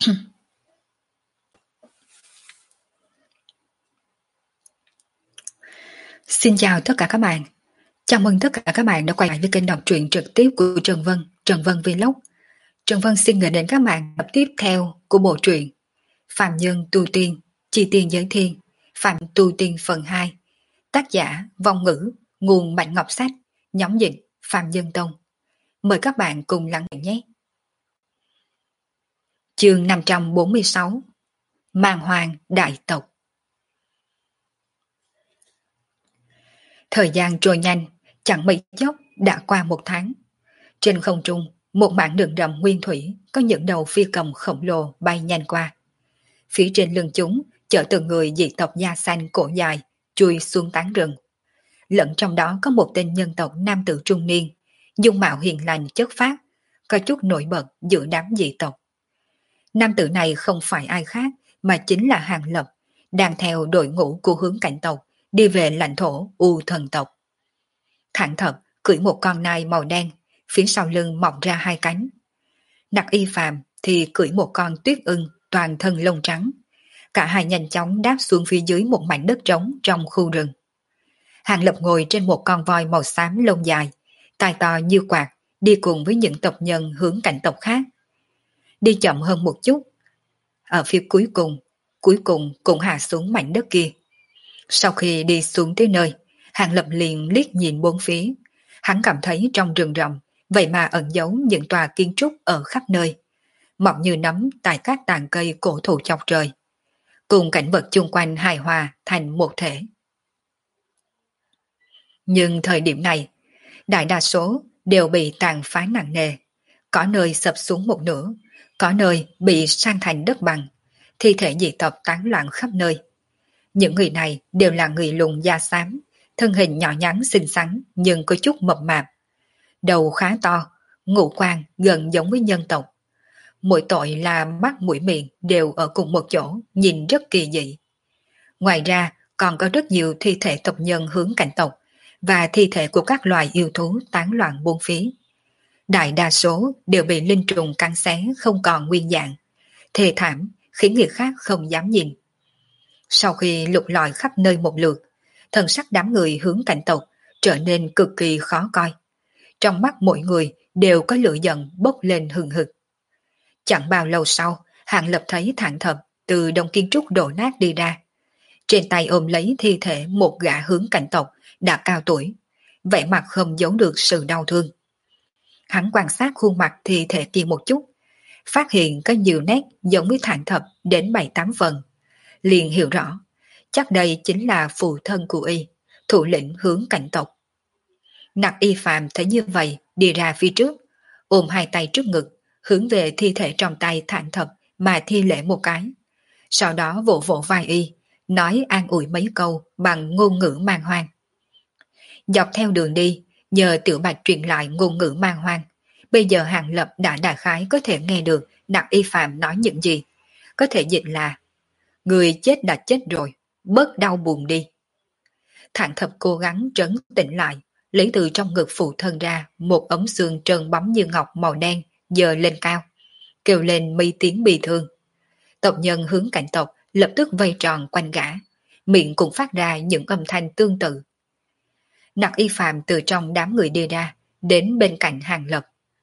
Xin chào tất cả các bạn. Chào mừng tất cả các bạn đã quay lại với kênh đọc truyện trực tiếp của Trần Vân Vlog. Trần Vân xin gửi đến các bạn tập tiếp theo của bộ truyện Phạm Nhân Tu Tiên, Chi Tiên Giới Thiên, Phạm Tu Tiên phần 2. Tác giả Vong Ngữ, nguồn Bạch Ngọc Sách, nhóm dịch Phạm Nhân Tông. Mời các bạn cùng lắng nghe nhé. Chương 546. Màn Hoàng Đại Tộc. Thời gian trôi nhanh, chẳng mấy chốc đã qua một tháng. Trên không trung, một mảng đường rậm nguyên thủy có những đầu phi cầm khổng lồ bay nhanh qua. Phía trên lưng chúng chở từng người dị tộc da xanh cổ dài chui xuống tán rừng. Lẫn trong đó có một tên nhân tộc nam tử trung niên, dung mạo hiền lành chất phác, có chút nổi bật giữa đám dị tộc. Nam tử này không phải ai khác mà chính là Hàng Lập, đang theo đội ngũ của Hướng Cảnh tộc đi về lãnh thổ U Thần tộc. Thẳng Thập cưỡi một con nai màu đen, phía sau lưng mọc ra hai cánh. Nặc Y Phàm thì cưỡi một con tuyết ưng toàn thân lông trắng. Cả hai nhanh chóng đáp xuống phía dưới một mảnh đất trống trong khu rừng. Hàng Lập ngồi trên một con voi màu xám lông dài, tai to như quạt, đi cùng với những tộc nhân Hướng Cảnh tộc khác. Đi chậm hơn một chút, ở phía cuối cùng cũng hạ xuống mảnh đất kia. Sau khi đi xuống tới nơi, Hàng Lập liền liếc nhìn bốn phía. Hắn cảm thấy trong rừng rậm vậy mà ẩn giấu những tòa kiến trúc ở khắp nơi, mọc như nấm tại các tàn cây cổ thụ chọc trời, cùng cảnh vật chung quanh hài hòa thành một thể. Nhưng thời điểm này, đại đa số đều bị tàn phá nặng nề, có nơi sập xuống một nửa, có nơi bị san thành đất bằng, thi thể dị tộc tán loạn khắp nơi. Những người này đều là người lùn da xám, thân hình nhỏ nhắn xinh xắn nhưng có chút mập mạp. Đầu khá to, ngũ quan gần giống với nhân tộc. Mỗi tội là mắt mũi miệng đều ở cùng một chỗ, nhìn rất kỳ dị. Ngoài ra còn có rất nhiều thi thể tộc nhân Hướng Cảnh tộc và thi thể của các loài yêu thú tán loạn bốn phía. Đại đa số đều bị linh trùng cắn xé không còn nguyên dạng, thê thảm khiến người khác không dám nhìn. Sau khi lục lọi khắp nơi một lượt, thần sắc đám người Hướng Cảnh tộc trở nên cực kỳ khó coi. Trong mắt mỗi người đều có lửa giận bốc lên hừng hực. Chẳng bao lâu sau, Hàng Lập thấy Thản Thập từ đông kiến trúc đổ nát đi ra. Trên tay ôm lấy thi thể một gã Hướng Cảnh tộc đã cao tuổi, vẻ mặt không giấu được sự đau thương. Hắn quan sát khuôn mặt thi thể kia một chút, phát hiện có nhiều nét giống với Thản Thập đến 7-8 phần. Liền hiểu rõ, chắc đây chính là phụ thân của y, thủ lĩnh Hướng Cảnh tộc. Nặc Y Phàm thấy như vậy, đi ra phía trước, ôm hai tay trước ngực, hướng về thi thể trong tay Thản Thập mà thi lễ một cái. Sau đó vỗ vỗ vai y, nói an ủi mấy câu bằng ngôn ngữ man hoang. Dọc theo đường đi, nhờ Tiểu Bạch truyền lại ngôn ngữ man hoang, bây giờ Hàng Lập đã đại khái có thể nghe được Nặc Y Phàm nói những gì. Có thể dịch là: người chết đã chết rồi, bớt đau buồn đi. Thản Thập cố gắng trấn tĩnh lại, lấy từ trong ngực phụ thân ra một ống xương trơn bóng như ngọc màu đen giơ lên cao, kêu lên mấy tiếng bi thương. Tộc nhân Hướng Cảnh tộc lập tức vây tròn quanh gã, miệng cũng phát ra những âm thanh tương tự. Nặc Y Phàm từ trong đám người đi ra, đến bên cạnh Hàng Lập.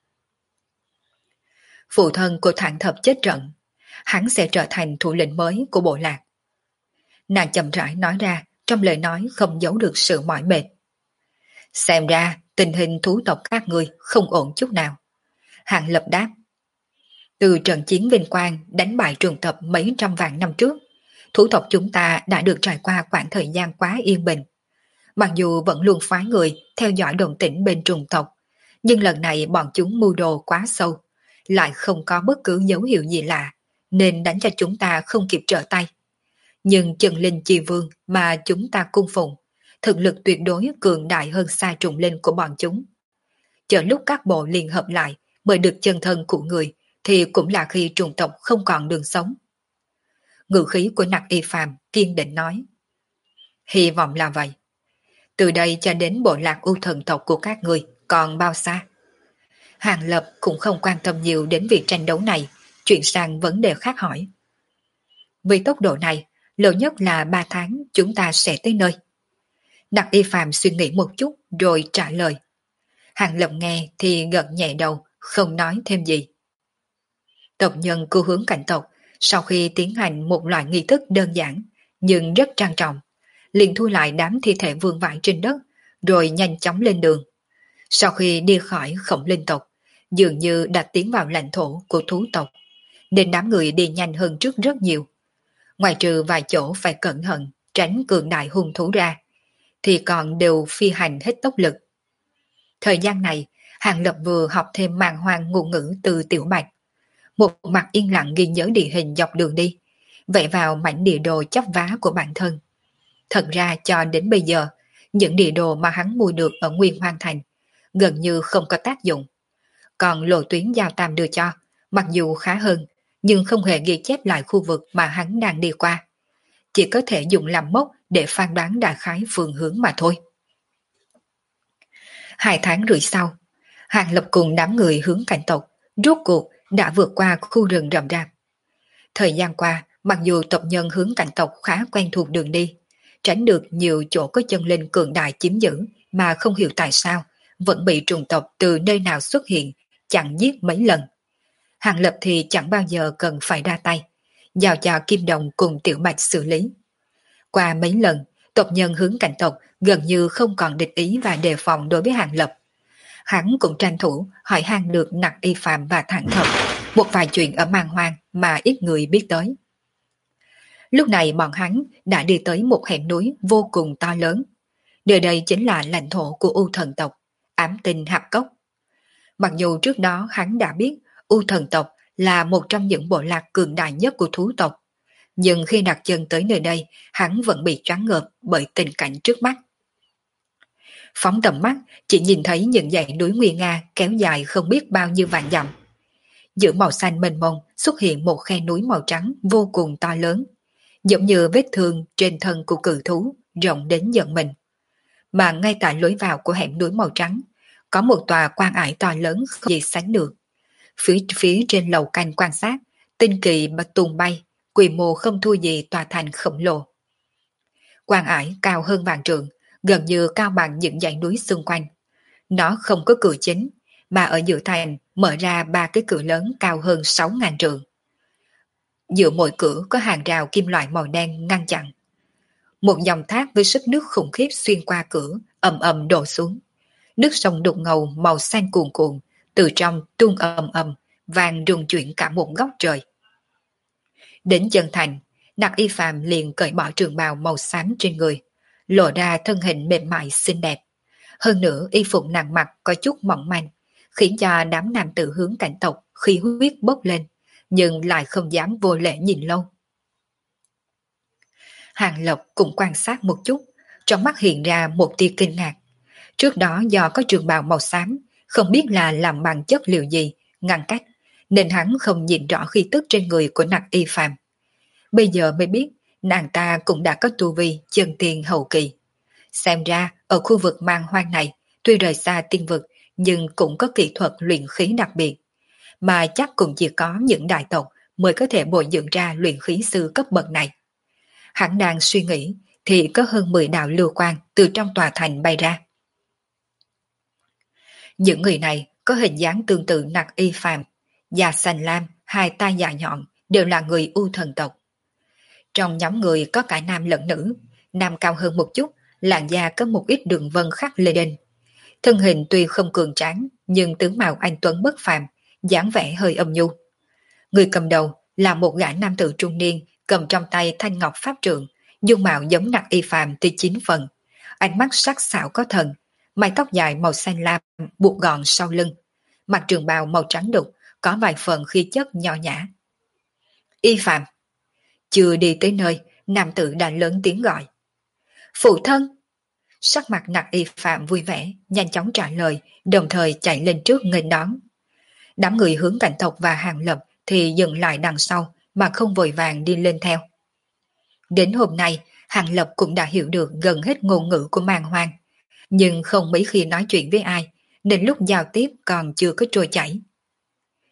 Phụ thân của Thản Thập chết trận, hắn sẽ trở thành thủ lĩnh mới của bộ lạc. Nàng chậm rãi nói ra, trong lời nói không giấu được sự mỏi mệt. Xem ra tình hình thú tộc các ngươi không ổn chút nào. Hàng Lập đáp. Từ trận chiến Vinh Quang đánh bại Trường Tập mấy trăm vạn năm trước, thú tộc chúng ta đã được trải qua khoảng thời gian quá yên bình. Mặc dù vẫn luôn phái người theo dõi động tĩnh bên Trùng tộc, nhưng lần này bọn chúng mưu đồ quá sâu, lại không có bất cứ dấu hiệu gì lạ, nên đánh cho chúng ta không kịp trở tay. Nhưng chân linh chi vương mà chúng ta cung phụng, thực lực tuyệt đối cường đại hơn xa trùng linh của bọn chúng. Chờ lúc các bộ liên hợp lại mới được chân thân của người, thì cũng là khi trùng tộc không còn đường sống. Ngữ khí của Nặc Y Phàm kiên định nói. Hy vọng là vậy. Từ đây cho đến bộ lạc U Thần tộc của các người còn bao xa? Hàng Lập cũng không quan tâm nhiều đến việc tranh đấu này, chuyển sang vấn đề khác hỏi. Vì tốc độ này, lâu nhất là 3 tháng chúng ta sẽ tới nơi. Đặng Y Phạm suy nghĩ một chút rồi trả lời. Hàng Lập nghe thì gật nhẹ đầu, không nói thêm gì. Tộc nhân cư hướng cảnh tộc, sau khi tiến hành một loại nghi thức đơn giản, nhưng rất trang trọng, liền thu lại đám thi thể vương vãi trên đất, rồi nhanh chóng lên đường. Sau khi đi khỏi Khổng Linh tộc, dường như đã tiến vào lãnh thổ của thú tộc, nên đám người đi nhanh hơn trước rất nhiều. Ngoài trừ vài chỗ phải cẩn thận, tránh cường đại hung thú ra, thì còn đều phi hành hết tốc lực. Thời gian này, Hàng Lập vừa học thêm màng hoang ngôn ngữ từ Tiểu Bạch, một mặt yên lặng ghi nhớ địa hình dọc đường đi, vẽ vào mảnh địa đồ chắp vá của bản thân. Thật ra cho đến bây giờ, những địa đồ mà hắn mua được ở Nguyên Hoang Thành gần như không có tác dụng. Còn lộ tuyến Giao Tam đưa cho, mặc dù khá hơn, nhưng không hề ghi chép lại khu vực mà hắn đang đi qua. Chỉ có thể dùng làm mốc để phán đoán đại khái phương hướng mà thôi. 2 tháng rưỡi sau, Hàng Lập cùng đám người hướng cảnh tộc, rốt cuộc đã vượt qua khu rừng rậm rạp. Thời gian qua, mặc dù tộc nhân hướng cảnh tộc khá quen thuộc đường đi, tránh được nhiều chỗ có chân linh cường đại chiếm giữ mà không hiểu tại sao vẫn bị trùng tộc từ nơi nào xuất hiện, chặn giết mấy lần. Hàng Lập thì chẳng bao giờ cần phải ra tay, giao cho Kim Đồng cùng Tiểu Bạch xử lý. Qua mấy lần, tộc nhân hướng cảnh tộc gần như không còn địch ý và đề phòng đối với Hàng Lập. Hắn cũng tranh thủ hỏi han được Nặc Y Phạm và Thẳng Thập một vài chuyện ở Man Hoang mà ít người biết tới. Lúc này bọn hắn đã đi tới một hẻm núi vô cùng to lớn. Nơi đây chính là lãnh thổ của U Thần tộc, Ám Tinh Hạp Cốc. Mặc dù trước đó hắn đã biết U Thần tộc là một trong những bộ lạc cường đại nhất của thú tộc, nhưng khi đặt chân tới nơi đây, hắn vẫn bị choáng ngợp bởi tình cảnh trước mắt. Phóng tầm mắt, chỉ nhìn thấy những dãy núi nguy nga kéo dài không biết bao nhiêu vạn dặm. Giữa màu xanh mênh mông xuất hiện một khe núi màu trắng vô cùng to lớn, giống như vết thương trên thân của cự thú, rộng đến giận mình. Mà ngay tại lối vào của hẻm núi màu trắng, có một tòa quan ải to lớn không gì sánh được. Phía trên lầu canh quan sát, tinh kỳ bạch tung bay, quy mô không thua gì tòa thành khổng lồ. Quan ải cao hơn vạn trượng, gần như cao bằng những dãy núi xung quanh. Nó không có cửa chính, mà ở giữa thành mở ra 3 cái cửa lớn cao hơn 6.000 trượng. Giữa mỗi cửa có hàng rào kim loại màu đen ngăn chặn. Một dòng thác với sức nước khủng khiếp xuyên qua cửa, ầm ầm đổ xuống. Nước sông đục ngầu màu xanh cuồn cuộn, từ trong tuôn ầm ầm, vàng rung chuyển cả một góc trời. Đến chân thành, Nặc Y Phạm liền cởi bỏ trường bào màu xám trên người, lộ ra thân hình mềm mại xinh đẹp. Hơn nữa y phục nàng mặc có chút mỏng manh, khiến cho đám nam tử hướng cảnh tộc khí huyết bốc lên, nhưng lại không dám vô lễ nhìn lâu. Hàng Lộc cũng quan sát một chút, trong mắt hiện ra một tia kinh ngạc. Trước đó do có trường bào màu xám, không biết là làm bằng chất liệu gì, ngăn cách, nên hắn không nhìn rõ khí tức trên người của Nặc Y Phạm. Bây giờ mới biết, nàng ta cũng đã có tu vi chân tiên hậu kỳ. Xem ra, ở khu vực Man Hoang này, tuy rời xa tiên vực, nhưng cũng có kỹ thuật luyện khí đặc biệt. Mà chắc cũng chỉ có những đại tộc mới có thể bồi dưỡng ra luyện khí sư cấp bậc này. Hắn đang suy nghĩ, thì có hơn 10 đạo lưu quang từ trong tòa thành bay ra. Những người này có hình dáng tương tự Nặc Y Phạm, da xanh lam, hai tai dài nhọn, đều là người U Thần tộc. Trong nhóm người có cả nam lẫn nữ, nam cao hơn một chút, làn da có một ít đường vân khắc lê đinh. Thân hình tuy không cường tráng, nhưng tướng mạo anh tuấn bất phàm, dáng vẻ hơi âm nhu. Người cầm đầu là một gã nam tử trung niên, cầm trong tay thanh ngọc pháp trượng, dung mạo giống Nặc Y Phạm tới 9 phần, ánh mắt sắc sảo có thần, mái tóc dài màu xanh lam buộc gọn sau lưng, mặc trường bào màu trắng đục, có vài phần khí chất nho nhã. Y Phạm. Chưa đi tới nơi, nam tử đã lớn tiếng gọi. Phụ thân! Sắc mặt Nặc Y Phạm vui vẻ, nhanh chóng trả lời, đồng thời chạy lên trước nghênh đón. Đám người hướng cảnh tộc và Hàng Lập thì dừng lại đằng sau, mà không vội vàng đi lên theo. Đến hôm nay, Hàng Lập cũng đã hiểu được gần hết ngôn ngữ của Man Hoang, nhưng không mấy khi nói chuyện với ai, nên lúc giao tiếp còn chưa có trôi chảy.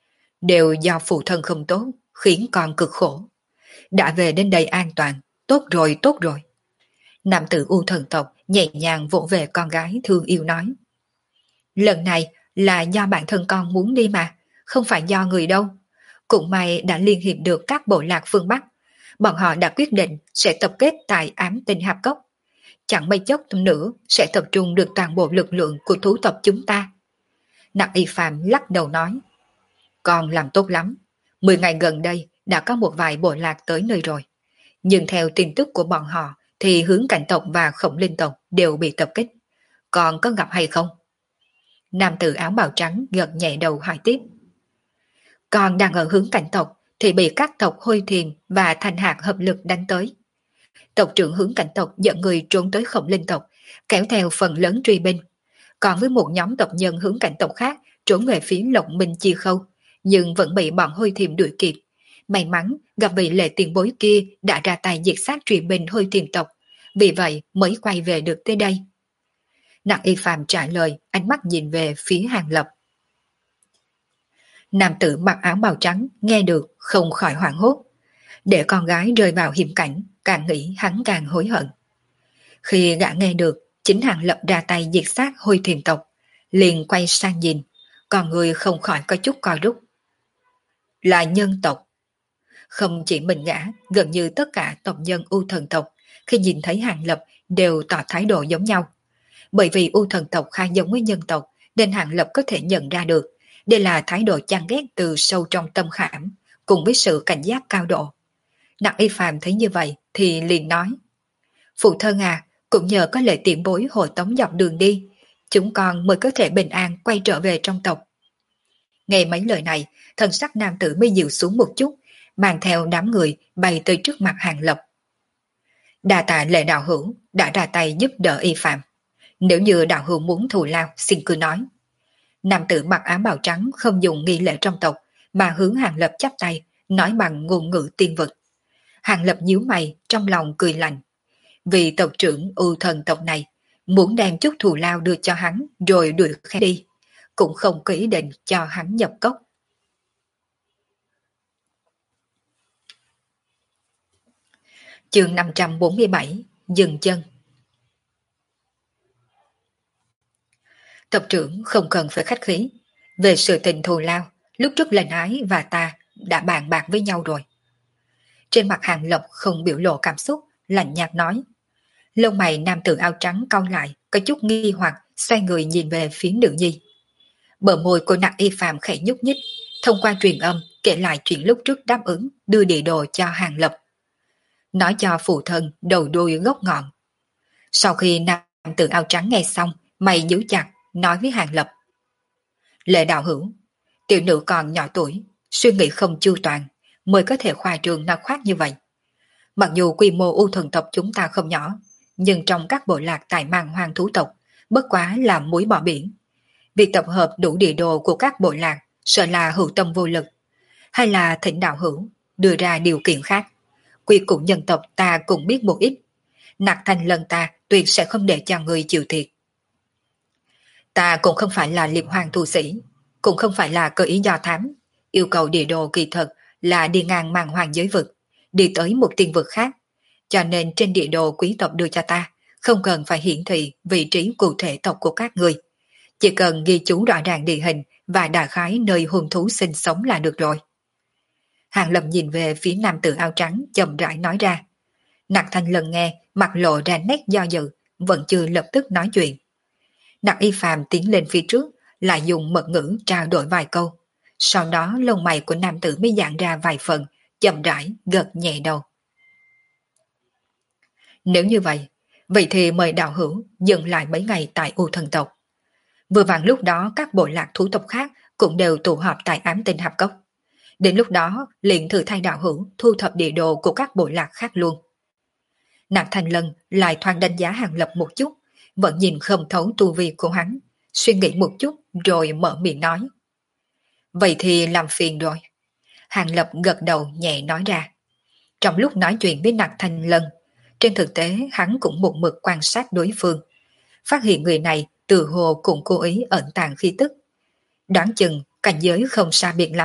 đều do phụ thân không tốt, khiến con cực khổ. Đã về đến đây an toàn, tốt rồi, tốt rồi. Nam tử U thần tộc nhẹ nhàng vỗ về con gái thương yêu nói. Lần này là do bản thân con muốn đi mà, không phải do người đâu. Cũng may đã liên hiệp được các bộ lạc phương Bắc. Bọn họ đã quyết định sẽ tập kết tại ám tinh hạp cốc. Chẳng mấy chốc nữa sẽ tập trung được toàn bộ lực lượng của thú tộc chúng ta. Nặc Y Phạm lắc đầu nói. Con làm tốt lắm. 10 ngày gần đây đã có một vài bộ lạc tới nơi rồi. Nhưng theo tin tức của bọn họ thì hướng cảnh tộc và khổng linh tộc đều bị tập kích. Con có gặp hay không? Nam tử áo bào trắng gật nhẹ đầu hỏi tiếp. Con đang ở hướng cảnh tộc thì bị các tộc Hôi Thiềm và Thành Hạc hợp lực đánh tới. Tộc trưởng hướng cảnh tộc dẫn người trốn tới khổng linh tộc, kéo theo phần lớn truy binh. Còn với một nhóm tộc nhân hướng cảnh tộc khác trốn về phía Lộc Minh Chi Khâu, nhưng vẫn bị bọn Hôi Thiềm đuổi kịp. May mắn gặp vị lệ tiền bối kia đã ra tay diệt sát truy binh Hôi Thiềm tộc, vì vậy mới quay về được tới đây. Nặc Y Phạm trả lời, ánh mắt nhìn về phía Hàng Lập. Nam tử mặc áo bào trắng nghe được không khỏi hoảng hốt. Để con gái rơi vào hiểm cảnh, càng nghĩ hắn càng hối hận. Khi gã nghe được chính Hàng Lập ra tay diệt sát Hôi Thiềm tộc, liền quay sang nhìn, còn người không khỏi có chút co rút. Là nhân tộc. Không chỉ mình gã, gần như tất cả tộc nhân U thần tộc khi nhìn thấy Hàng Lập đều tỏ thái độ giống nhau. Bởi vì U thần tộc khá giống với nhân tộc nên Hàng Lập có thể nhận ra được đây là thái độ chán ghét từ sâu trong tâm khảm cùng với sự cảnh giác cao độ. Nặc Y Phạm thấy như vậy thì liền nói. Phụ thân à, cũng nhờ có lệ tiền bối hộ tống dọc đường đi, chúng con mới có thể bình an quay trở về trong tộc. Nghe mấy lời này, thân sắc nam tử mới dịu xuống một chút, mang theo đám người bay tới trước mặt Hàng Lập. Đa tạ lệ đạo hữu đã ra tay giúp đỡ Y Phạm. Nếu như đạo hữu muốn thù lao, xin cứ nói. Nam tử mặc áo bào trắng không dùng nghi lễ trong tộc, mà hướng Hàng Lập chắp tay, nói bằng ngôn ngữ tiên vực. Hàng Lập nhíu mày, trong lòng cười lạnh. Vì tộc trưởng U thần tộc này muốn đem chút thù lao đưa cho hắn rồi đuổi khẽ đi, cũng không có ý định cho hắn nhập cốc. Chương 547 Dừng chân. Tộc trưởng không cần phải khách khí. Về sự tình thù lao, lúc trước lệnh ái và ta đã bàn bạc với nhau rồi. Trên mặt Hàng Lập không biểu lộ cảm xúc, lạnh nhạt nói. Lông mày nam tử áo trắng cau lại, có chút nghi hoặc, xoay người nhìn về phía nữ nhi. Bờ môi của Nặc Y Phạm khẽ nhúc nhích, thông qua truyền âm kể lại chuyện lúc trước đáp ứng đưa địa đồ cho Hàng Lập. Nói cho phụ thân đầu đuôi gốc ngọn. Sau khi nam tử áo trắng nghe xong, mày nhíu chặt, nói với Hàng Lập. Lệ đạo hữu, tiểu nữ còn nhỏ tuổi, suy nghĩ không chu toàn, mới có thể khoa trương nói khoác như vậy. Mặc dù quy mô U thần tộc chúng ta không nhỏ, nhưng trong các bộ lạc tại mang hoang thú tộc, bất quá là muối bỏ biển. Việc tập hợp đủ địa đồ của các bộ lạc sợ là hữu tâm vô lực, hay là thỉnh đạo hữu đưa ra điều kiện khác. Quy củ nhân tộc ta cũng biết một ít, Nặc Thành lần ta tuyệt sẽ không để cho người chịu thiệt. Ta cũng không phải là liệp hoàng tu sĩ, cũng không phải là cơ ý do thám. Yêu cầu địa đồ kỳ thực là đi ngang màn hoàng giới vực, đi tới một tiên vực khác. Cho nên trên địa đồ quý tộc đưa cho ta, không cần phải hiển thị vị trí cụ thể tộc của các người. Chỉ cần ghi chú rõ ràng địa hình và đại khái nơi hung thú sinh sống là được rồi. Hàng Lập nhìn về phía nam tử áo trắng chậm rãi nói ra. Nặc Thanh lần nghe, mặt lộ ra nét do dự, vẫn chưa lập tức nói chuyện. Nặc Y Phạm tiến lên phía trước, lại dùng mật ngữ trao đổi vài câu. Sau đó lông mày của nam tử mới giãn ra vài phần, chậm rãi gật nhẹ đầu. Nếu như vậy thì mời đạo hữu dừng lại mấy ngày tại U thần tộc. Vừa vặn lúc đó các bộ lạc thú tộc khác cũng đều tụ họp tại ám tinh hạp cốc. Đến lúc đó liền thử thay đạo hữu thu thập địa đồ của các bộ lạc khác luôn. Nặc Thành Lân lại thoáng đánh giá Hàng Lập một chút, vẫn nhìn không thấu tu vi của hắn, suy nghĩ một chút rồi mở miệng nói. Vậy thì làm phiền rồi. Hàng Lập gật đầu nhẹ nói ra. Trong lúc nói chuyện với Nặc Thành Lân, trên thực tế hắn cũng một mực quan sát đối phương, phát hiện người này từ hồ cũng cố ý ẩn tàng khí tức. Đoán chừng cảnh giới không xa biệt lắm,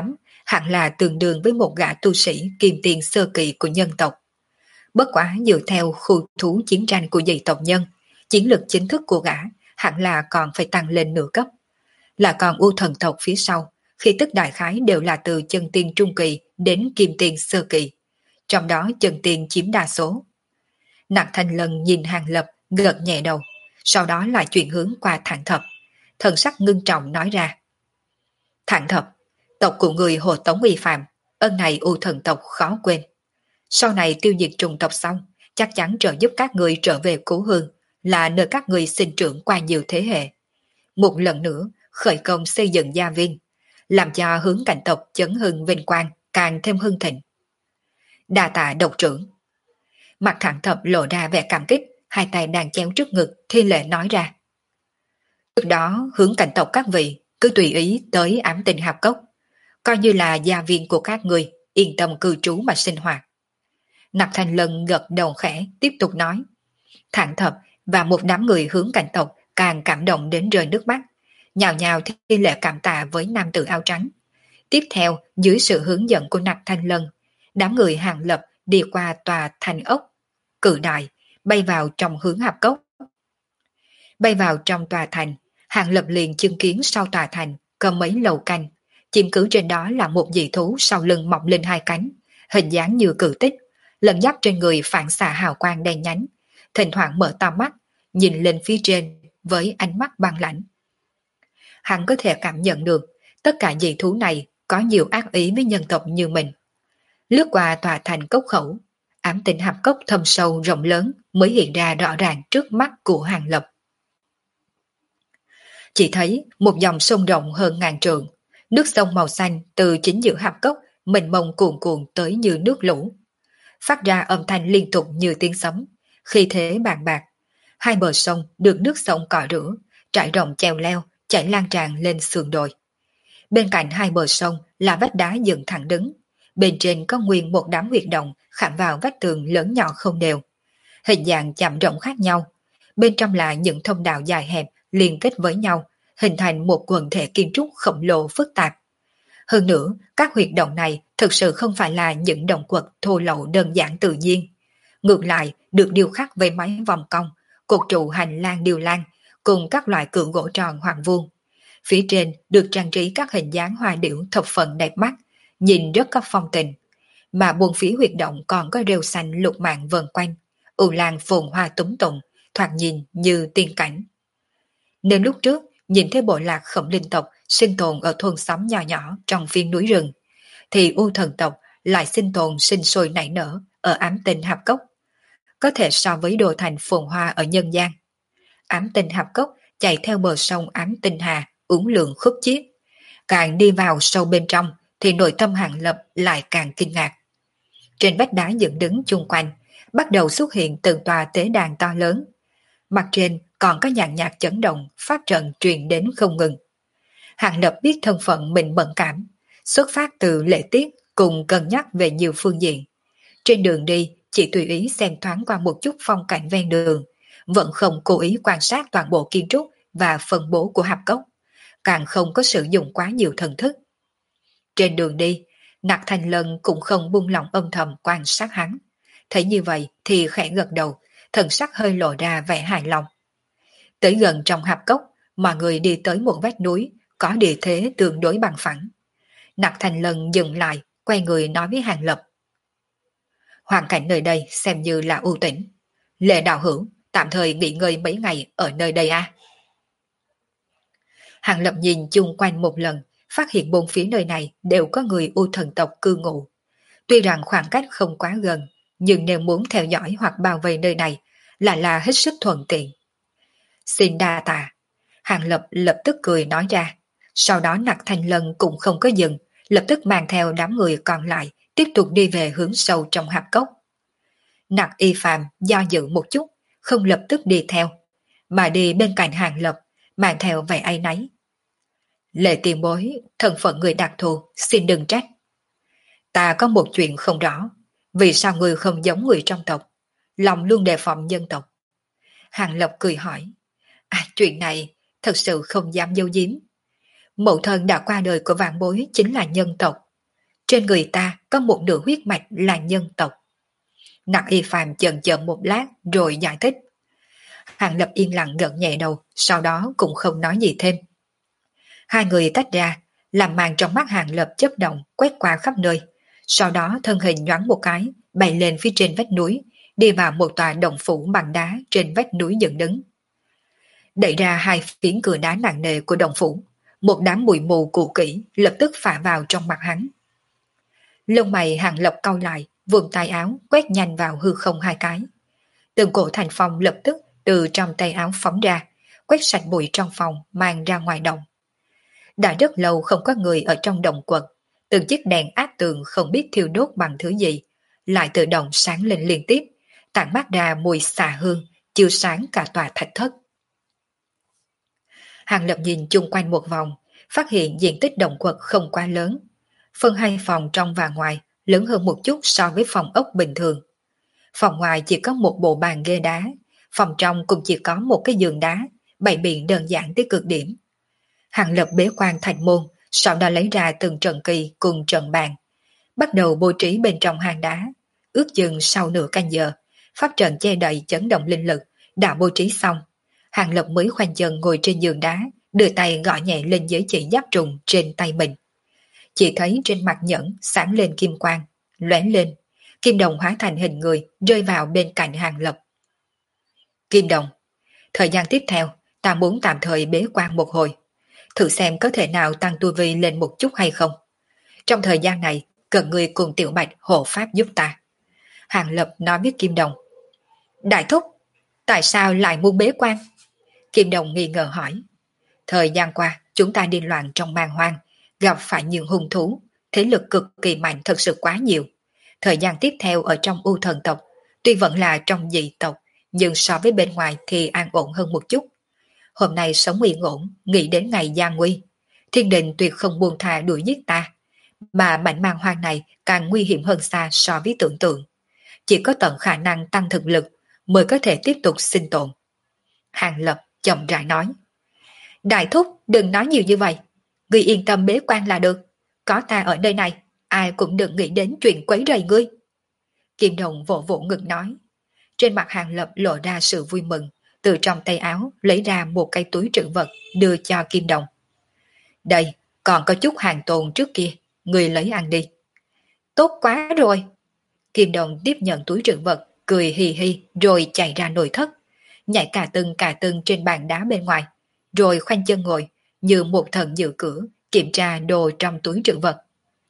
hẳn là tương đương với một gã tu sĩ kim tiền sơ kỳ của nhân tộc. Bất quá dựa theo khu thú chiến tranh của dị tộc nhân, chiến lược chính thức của gã hẳn là còn phải tăng lên nửa cấp. Là còn u thần tộc phía sau, khi tức đại khái đều là từ chân tiên trung kỳ đến kim tiên sơ kỳ, trong đó chân tiên chiếm đa số. Nặc Thanh Lân nhìn Hàng Lập gật nhẹ đầu, sau đó lại chuyển hướng qua Thản Thập, thần sắc ngưng trọng nói ra. Thản Thập, tộc của người Hồ Tống uy phạm, ân này u thần tộc khó quên. Sau này tiêu diệt trùng tộc xong, chắc chắn trợ giúp các người trở về cố hương, là nơi các người sinh trưởng qua nhiều thế hệ. Một lần nữa, khởi công xây dựng gia viên, làm cho hướng cảnh tộc chấn hưng vinh quang càng thêm hưng thịnh. Đa tạ độc trưởng. Mặt Thản Thập lộ ra vẻ cảm kích, hai tay đang chéo trước ngực, thi lễ nói ra. Trước đó hướng cảnh tộc các vị cứ tùy ý tới Ám Tinh Hạp Cốc, coi như là gia viên của các người, yên tâm cư trú mà sinh hoạt. Nặc Thanh Lân gật đầu khẽ, tiếp tục nói. Thản Thập và một đám người hướng cảnh tộc càng cảm động đến rơi nước mắt, nhào nhào thi lễ cảm tạ với nam tử áo trắng. Tiếp theo, dưới sự hướng dẫn của Nặc Thanh Lân, đám người Hàng Lập đi qua tòa thành ốc cự đại, bay vào trong hướng hạp cốc. Bay vào trong tòa thành, Hàng Lập liền chứng kiến sau tòa thành có mấy lầu canh, chiếm cứ trên đó là một dị thú sau lưng mọc lên hai cánh, hình dáng như cự tích, lân giáp trên người phản xạ hào quang đen nhánh, thỉnh thoảng mở to mắt, nhìn lên phía trên với ánh mắt băng lãnh. Hắn có thể cảm nhận được tất cả dị thú này có nhiều ác ý với nhân tộc như mình. Lướt qua tòa thành cốc khẩu, Ám Tinh Hạp Cốc thâm sâu rộng lớn mới hiện ra rõ ràng trước mắt của Hàng Lập. Chỉ thấy một dòng sông rộng hơn ngàn trượng, nước sông màu xanh từ chính giữa hạp cốc mênh mông cuồn cuộn tới như nước lũ, phát ra âm thanh liên tục như tiếng sấm, khí thế bàng bạc. Hai bờ sông được nước sông cọ rửa, trải rộng chèo leo, chảy lan tràn lên sườn đồi. Bên cạnh hai bờ sông là vách đá dựng thẳng đứng, bên trên có nguyên một đám huyệt động khảm vào vách tường lớn nhỏ không đều, hình dạng chạm rộng khác nhau. Bên trong là những thông đạo dài hẹp liên kết với nhau, hình thành một quần thể kiến trúc khổng lồ phức tạp. Hơn nữa, các huyệt động này thực sự không phải là những động quật thô lậu đơn giản tự nhiên. Ngược lại, được điêu khắc với mấy vòng cong, cột trụ hành lang điêu lan, cùng các loại cự gỗ tròn hoàng vuông. Phía trên được trang trí các hình dáng hoa điểu thập phần đẹp mắt, nhìn rất có phong tình. Mà buông phía huyệt động còn có rêu xanh lục mạng vần quanh, ù lan phồn hoa túm tụng, thoạt nhìn như tiên cảnh. Nên lúc trước, nhìn thấy bộ lạc Khổng Linh tộc sinh tồn ở thôn xóm nhỏ nhỏ trong phiên núi rừng, thì U Thần tộc lại sinh tồn sinh sôi nảy nở ở Ám Tinh Hạp Cốc, có thể so với đồ thành phồn hoa ở nhân gian. Ám Tinh Hạp Cốc chạy theo bờ sông Ám Tinh Hà, uốn lượn khúc chiết. Càng đi vào sâu bên trong thì nội tâm Hàng Lập lại càng kinh ngạc. Trên vách đá dựng đứng chung quanh bắt đầu xuất hiện từng tòa tế đàn to lớn. Mặt trên còn có nhàn nhạc chấn động phát trận truyền đến không ngừng. Hàng Lập biết thân phận mình bận cảm, xuất phát từ lễ tiết cùng cân nhắc về nhiều phương diện. Trên đường đi chỉ tùy ý xem thoáng qua một chút phong cảnh ven đường, vẫn không cố ý quan sát toàn bộ kiến trúc và phân bố của hạp cốc, càng không có sử dụng quá nhiều thần thức. Trên đường đi, Nặc Thanh Lân cũng không buông lỏng âm thầm quan sát hắn. Thấy như vậy thì khẽ gật đầu, thần sắc hơi lộ ra vẻ hài lòng. Tới gần trong hạp cốc, mọi người đi tới một vách núi, có địa thế tương đối bằng phẳng. Nặc Thanh Lân dừng lại, quay người nói với Hàng Lập. Hoàn cảnh nơi đây xem như là ưu tĩnh. Lệ đạo hữu, tạm thời nghỉ ngơi mấy ngày ở nơi đây à? Hàng Lập nhìn chung quanh một lần, phát hiện bốn phía nơi này đều có người U Thần tộc cư ngụ. Tuy rằng khoảng cách không quá gần, nhưng nếu muốn theo dõi hoặc bao vây nơi này là hết sức thuận tiện. Xin đa tạ. Hàng Lập lập tức cười nói ra. Sau đó Nặc Thanh Lân cũng không có dừng, lập tức mang theo đám người còn lại tiếp tục đi về hướng sâu trong hạp cốc. Nặc Y Phạm do dự một chút, không lập tức đi theo, mà đi bên cạnh Hàng Lập, mang theo vẻ áy náy. Lệ tiền bối, thân phận người đặc thù, xin đừng trách. Ta có một chuyện không rõ, vì sao người không giống người trong tộc, lòng luôn đề phòng nhân tộc. Hàng Lập cười hỏi. Chuyện này thật sự không dám giấu giếm. Mẫu thân đã qua đời của vạn bối chính là nhân tộc. trên người ta có một nửa huyết mạch là nhân tộc. Nặc Y Phàm chần chờ một lát rồi giải thích. Hàng Lập yên lặng gật nhẹ đầu, sau đó cũng không nói gì thêm. Hai người tách ra, làm màn trong mắt Hàng Lập chớp động quét qua khắp nơi, sau đó thân hình nhoáng một cái, bay lên phía trên vách núi, đi vào một tòa động phủ bằng đá trên vách núi dựng đứng. Đẩy ra hai phiến cửa đá nặng nề của động phủ, một đám bụi mù cũ kỹ lập tức phả vào trong mặt hắn. Lông mày Hàng Lập cau lại, vùng tay áo quét nhanh vào hư không hai cái. Từng cổ thành phong lập tức từ trong tay áo phóng ra, quét sạch bụi trong phòng mang ra ngoài động. Đã rất lâu không có người ở trong động quật, từng chiếc đèn áp tường không biết thiêu đốt bằng thứ gì, lại tự động sáng lên liên tiếp, tản mát ra mùi xà hương, chiếu sáng cả tòa thạch thất. Hàng Lập nhìn chung quanh một vòng, phát hiện diện tích động quật không quá lớn. Phân hai phòng trong và ngoài lớn hơn một chút so với phòng ốc bình thường. Phòng ngoài chỉ có một bộ bàn ghê đá, phòng trong cũng chỉ có một cái giường đá, bày biện đơn giản tới cực điểm. Hàng Lập bế quan thành môn, sau đó lấy ra từng trận kỳ cùng trận bàn, bắt đầu bố trí bên trong hang đá. Ước chừng sau nửa canh giờ, pháp trận che đậy chấn động linh lực đã bố trí xong. Hàng Lập mới khoanh chân ngồi trên giường đá, đưa tay gõ nhẹ lên giới chỉ giáp trùng trên tay mình. Chỉ thấy trên mặt nhẫn sáng lên kim quang, lóe lên, kim đồng hóa thành hình người rơi vào bên cạnh Hàng Lập. Kim đồng, thời gian tiếp theo ta muốn tạm thời bế quan một hồi, thử xem có thể nào tăng tu vi lên một chút hay không. Trong thời gian này cần người cùng Tiểu Bạch hộ pháp giúp ta. Hàng Lập nói với Kim Đồng. Đại thúc, tại sao lại muốn bế quan? Kim Đồng nghi ngờ hỏi. Thời gian qua chúng ta đi loạn trong man hoang, gặp phải nhiều hung thú, thế lực cực kỳ mạnh thật sự quá nhiều. Thời gian tiếp theo ở trong U Thần tộc, tuy vẫn là trong dị tộc, nhưng so với bên ngoài thì an ổn hơn một chút. Hôm nay sống yên ổn, nghĩ đến ngày gian nguy. Thiên đình tuyệt không buông tha đuổi giết ta, mà mảnh man hoang này càng nguy hiểm hơn xa so với tưởng tượng. Chỉ có tận khả năng tăng thực lực mới có thể tiếp tục sinh tồn. Hàng Lập chậm rãi nói. Đại thúc đừng nói nhiều như vậy, ngươi yên tâm bế quan là được. Có ta ở nơi này, ai cũng đừng nghĩ đến chuyện quấy rầy ngươi. Kim Đồng vỗ vỗ ngực nói. Trên mặt Hàng Lập lộ ra sự vui mừng, từ trong tay áo lấy ra một cái túi trữ vật đưa cho Kim Đồng. Đây, còn có chút hàng tồn trước kia, ngươi lấy ăn đi. Tốt quá rồi. Kim Đồng tiếp nhận túi trữ vật, cười hì hì rồi chạy ra nội thất, nhảy cả từng trên bàn đá bên ngoài, rồi khoanh chân ngồi như một thần giữ cửa kiểm tra đồ trong túi trữ vật.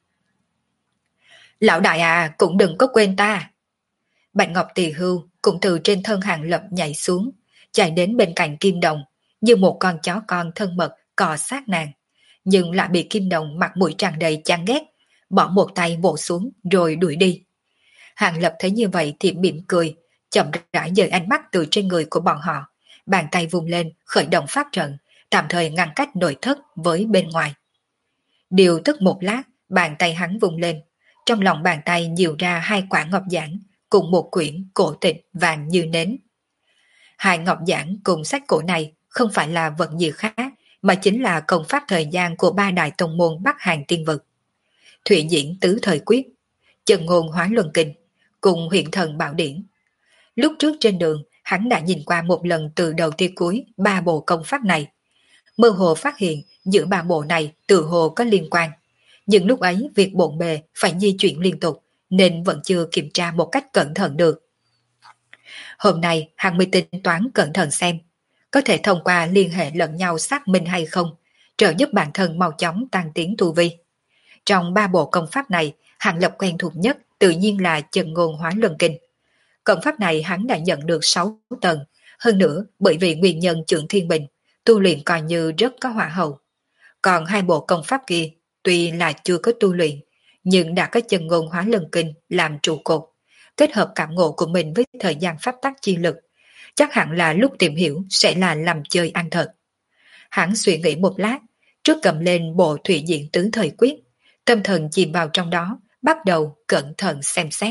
Lão đại à, cũng đừng có quên ta. Bạch Ngọc Tỳ Hưu cũng từ trên thân Hàng Lập nhảy xuống, chạy đến bên cạnh Kim Đồng, như một con chó con thân mật cọ sát nàng, nhưng lại bị Kim Đồng mặt mũi tràn đầy chán ghét, bỏ một tay vỗ xuống rồi đuổi đi. Hàng Lập thấy như vậy thì mỉm cười, chậm rãi dời ánh mắt từ trên người của bọn họ, bàn tay vung lên khởi động pháp trận, tạm thời ngăn cách nội thất với bên ngoài. Điều tức một lát, bàn tay hắn vung lên, trong lòng bàn tay nhiều ra hai quả ngọc giản cùng một quyển cổ tịch vàng như nến. Hai ngọc giản cùng sách cổ này không phải là vật gì khác, mà chính là công pháp thời gian của ba đại tông môn Bắc Hàn Tiên Vực. Thụy Diễn Tứ Thời Quyết, Chân Ngôn Hóa Luân Kinh, cùng Huyện Thần Bảo Điển. Lúc trước trên đường, hắn đã nhìn qua một lần từ đầu tới cuối ba bộ công pháp này. Mơ hồ phát hiện giữa ba bộ này tự hồ có liên quan. Nhưng lúc ấy việc bộn bề phải di chuyển liên tục, nên vẫn chưa kiểm tra một cách cẩn thận được. Hôm nay hắn mới tính toán cẩn thận xem, có thể thông qua liên hệ lẫn nhau xác minh hay không, trợ giúp bản thân mau chóng tăng tiến tu vi. Trong ba bộ công pháp này, Hàng Lập quen thuộc nhất tự nhiên là Chân Ngôn Hóa Luân Kinh. Công pháp này hắn đã nhận được 6 tầng, hơn nữa bởi vì nguyên nhân Trượng Thiên Bình, tu luyện coi như rất có hỏa hậu. Còn hai bộ công pháp kia, tuy là chưa có tu luyện, nhưng đã có Chân Ngôn Hóa Luân Kinh làm trụ cột, kết hợp cảm ngộ của mình với thời gian pháp tắc chi lực, chắc hẳn là lúc tìm hiểu sẽ là làm chơi ăn thật. Hắn suy nghĩ một lát, trước cầm lên bộ Thụy Diện Tứ Thời Quyết, tâm thần chìm vào trong đó, bắt đầu cẩn thận xem xét.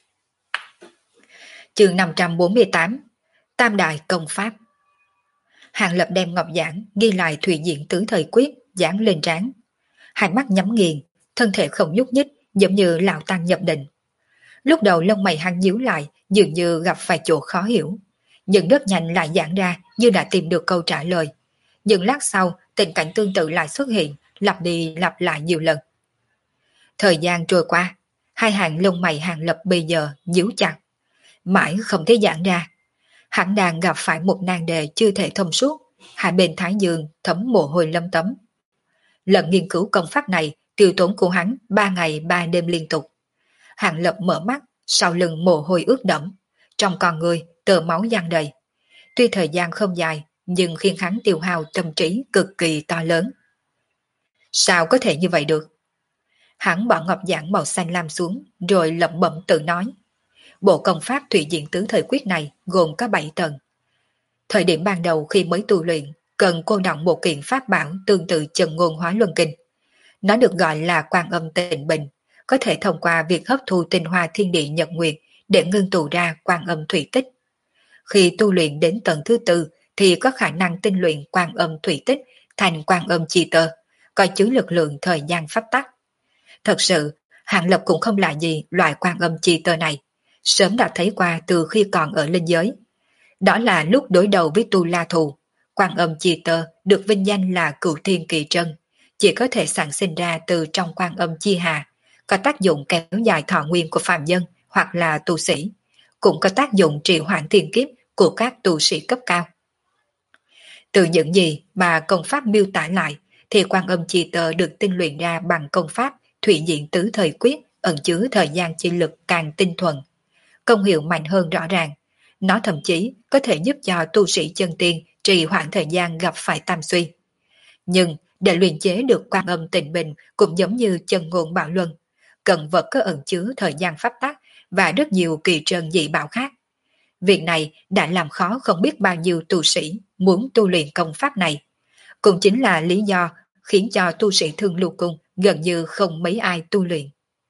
Chương 548, Tam Đại Công Pháp. Hàng Lập đem ngọc giản ghi lại thủy diện tứ thời quyết dán lên trán. Hai mắt nhắm nghiền, thân thể không nhúc nhích, giống như lão tăng nhập định. Lúc đầu lông mày hắn nhíu lại, dường như gặp phải chỗ khó hiểu. Nhưng rất nhanh lại giãn ra như đã tìm được câu trả lời. Nhưng lát sau, tình cảnh tương tự lại xuất hiện, lặp đi lặp lại nhiều lần. Thời gian trôi qua, hai hàng lông mày Hàng Lập bây giờ nhíu chặt. Mãi không thấy giãn ra. Hắn đang gặp phải một nan đề chưa thể thông suốt, hai bên thái dương thấm mồ hôi lâm tấm. Lần nghiên cứu công pháp này tiêu tốn của hắn 3 ngày 3 đêm liên tục. Hàng Lập mở mắt, sau lưng mồ hôi ướt đẫm, trong con người tơ máu giăng đầy. Tuy thời gian không dài, nhưng khiến hắn tiêu hao tâm trí cực kỳ to lớn. Sao có thể như vậy được? Hắn bỏ ngọc giản màu xanh lam xuống, rồi lẩm bẩm tự nói. Bộ công pháp thủy diện tứ thời quyết này gồm có 7 tầng. Thời điểm ban đầu khi mới tu luyện, cần cô đọng một kiện pháp bảo tương tự Chân Ngôn Hóa Luân Kinh. Nó được gọi là Quan Âm Tịnh Bình, có thể thông qua việc hấp thu tinh hoa thiên địa nhật nguyệt để ngưng tụ ra Quan Âm thủy tích. Khi tu luyện đến tầng thứ tư thì có khả năng tinh luyện Quan Âm thủy tích thành Quan Âm chi tơ, có chứa lực lượng thời gian pháp tắc. Thật sự, Hàng Lập cũng không lạ gì loại Quan Âm chi tơ này, sớm đã thấy qua từ khi còn ở linh giới. Đó là lúc đối đầu với Tu La Thù, Quan Âm chi tơ được vinh danh là Cửu Thiên Kỳ Trân, chỉ có thể sản sinh ra từ trong Quan Âm chi hà, có tác dụng kéo dài thọ nguyên của phàm nhân hoặc là tu sĩ, cũng có tác dụng trì hoãn thiên kiếp của các tu sĩ cấp cao. Từ những gì mà công pháp miêu tả lại thì Quan Âm chi tơ được tinh luyện ra bằng công pháp thủy diện tứ thời quyết ẩn chứa thời gian chi lực càng tinh thuần. Công hiệu mạnh hơn rõ ràng, nó thậm chí có thể giúp cho tu sĩ chân tiên trì hoãn thời gian gặp phải tam suy. Nhưng để luyện chế được Quan Âm Tịnh Bình cũng giống như Chân Ngôn Bảo Luân, cần vật có ẩn chứa thời gian pháp tắc và rất nhiều kỳ trân dị bảo khác. Việc này đã làm khó không biết bao nhiêu tu sĩ muốn tu luyện công pháp này, cũng chính là lý do khiến cho tu sĩ Thương Lưu Cung gần như không mấy ai tu luyện.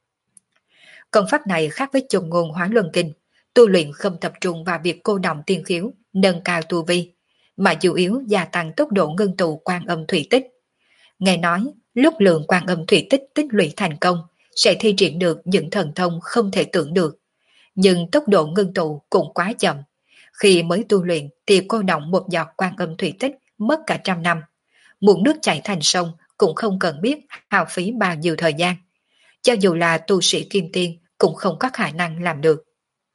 Công pháp này khác với Chân Ngôn Hóa Luân Kinh, tu luyện không tập trung vào việc cô đọng tiên khiếu, nâng cao tu vi, mà chủ yếu gia tăng tốc độ ngưng tụ Quan Âm thủy tích. Nghe nói, lúc lượng Quan Âm thủy tích tích lũy thành công, sẽ thi triển được những thần thông không thể tưởng được. Nhưng tốc độ ngưng tụ cũng quá chậm. Khi mới tu luyện thì cô đọng một giọt Quan Âm thủy tích mất cả 100 năm. Muốn nước chảy thành sông cũng không cần biết hao phí bao nhiêu thời gian. Cho dù là tu sĩ kim tiên cũng không có khả năng làm được.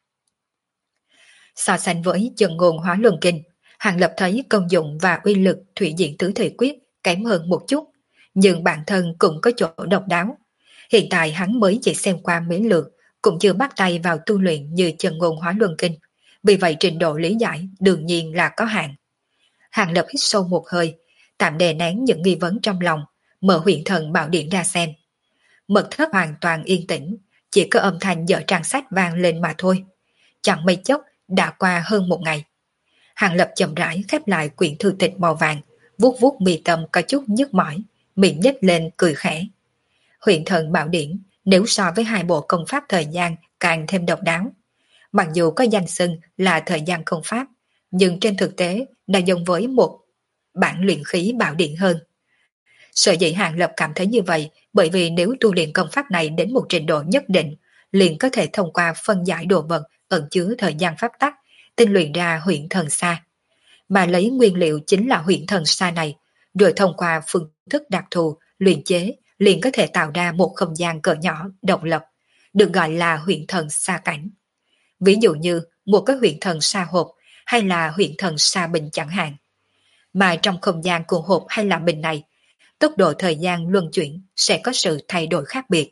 So sánh với Chân Ngôn Hóa Luân Kinh, Hàng Lập thấy công dụng và uy lực thủy diện tứ thời quyết kém hơn một chút, nhưng bản thân cũng có chỗ độc đáo. Hiện tại hắn mới chỉ xem qua mấy lượt, cũng chưa bắt tay vào tu luyện như Chân Ngôn Hóa Luân Kinh, vì vậy trình độ lý giải đương nhiên là có hạn. Hàng Lập hít sâu một hơi, tạm đè nén những nghi vấn trong lòng, mở Huyền Thần Bảo Điện ra xem. Mật thất hoàn toàn yên tĩnh, chỉ có âm thanh dở trang sách vang lên mà thôi. Chẳng mấy chốc đã qua hơn một ngày. Hàng Lập chậm rãi khép lại quyển thư tịch màu vàng, vuốt vuốt mi tâm có chút nhức mỏi, miệng nhếch lên cười khẽ. Huyền Thần Bảo Điển nếu so với hai bộ công pháp thời gian càng thêm độc đáo. Mặc dù có danh xưng là thời gian công pháp, nhưng trên thực tế đã giống với một bản luyện khí bảo điện hơn. Sở dĩ Hàng Lập cảm thấy như vậy bởi vì nếu tu luyện công pháp này đến một trình độ nhất định, liền có thể thông qua phân giải đồ vật ẩn chứa thời gian pháp tắc, tinh luyện ra Huyền Thần Sa. Mà lấy nguyên liệu chính là Huyền Thần Sa này, rồi thông qua phương thức đặc thù, luyện chế, liền có thể tạo ra một không gian cỡ nhỏ, độc lập, được gọi là Huyền Thần Sa Cảnh. Ví dụ như một cái Huyền Thần Sa Hộp hay là Huyền Thần Sa Bình chẳng hạn. Mà trong không gian của hộp hay là bình này, tốc độ thời gian luân chuyển sẽ có sự thay đổi khác biệt.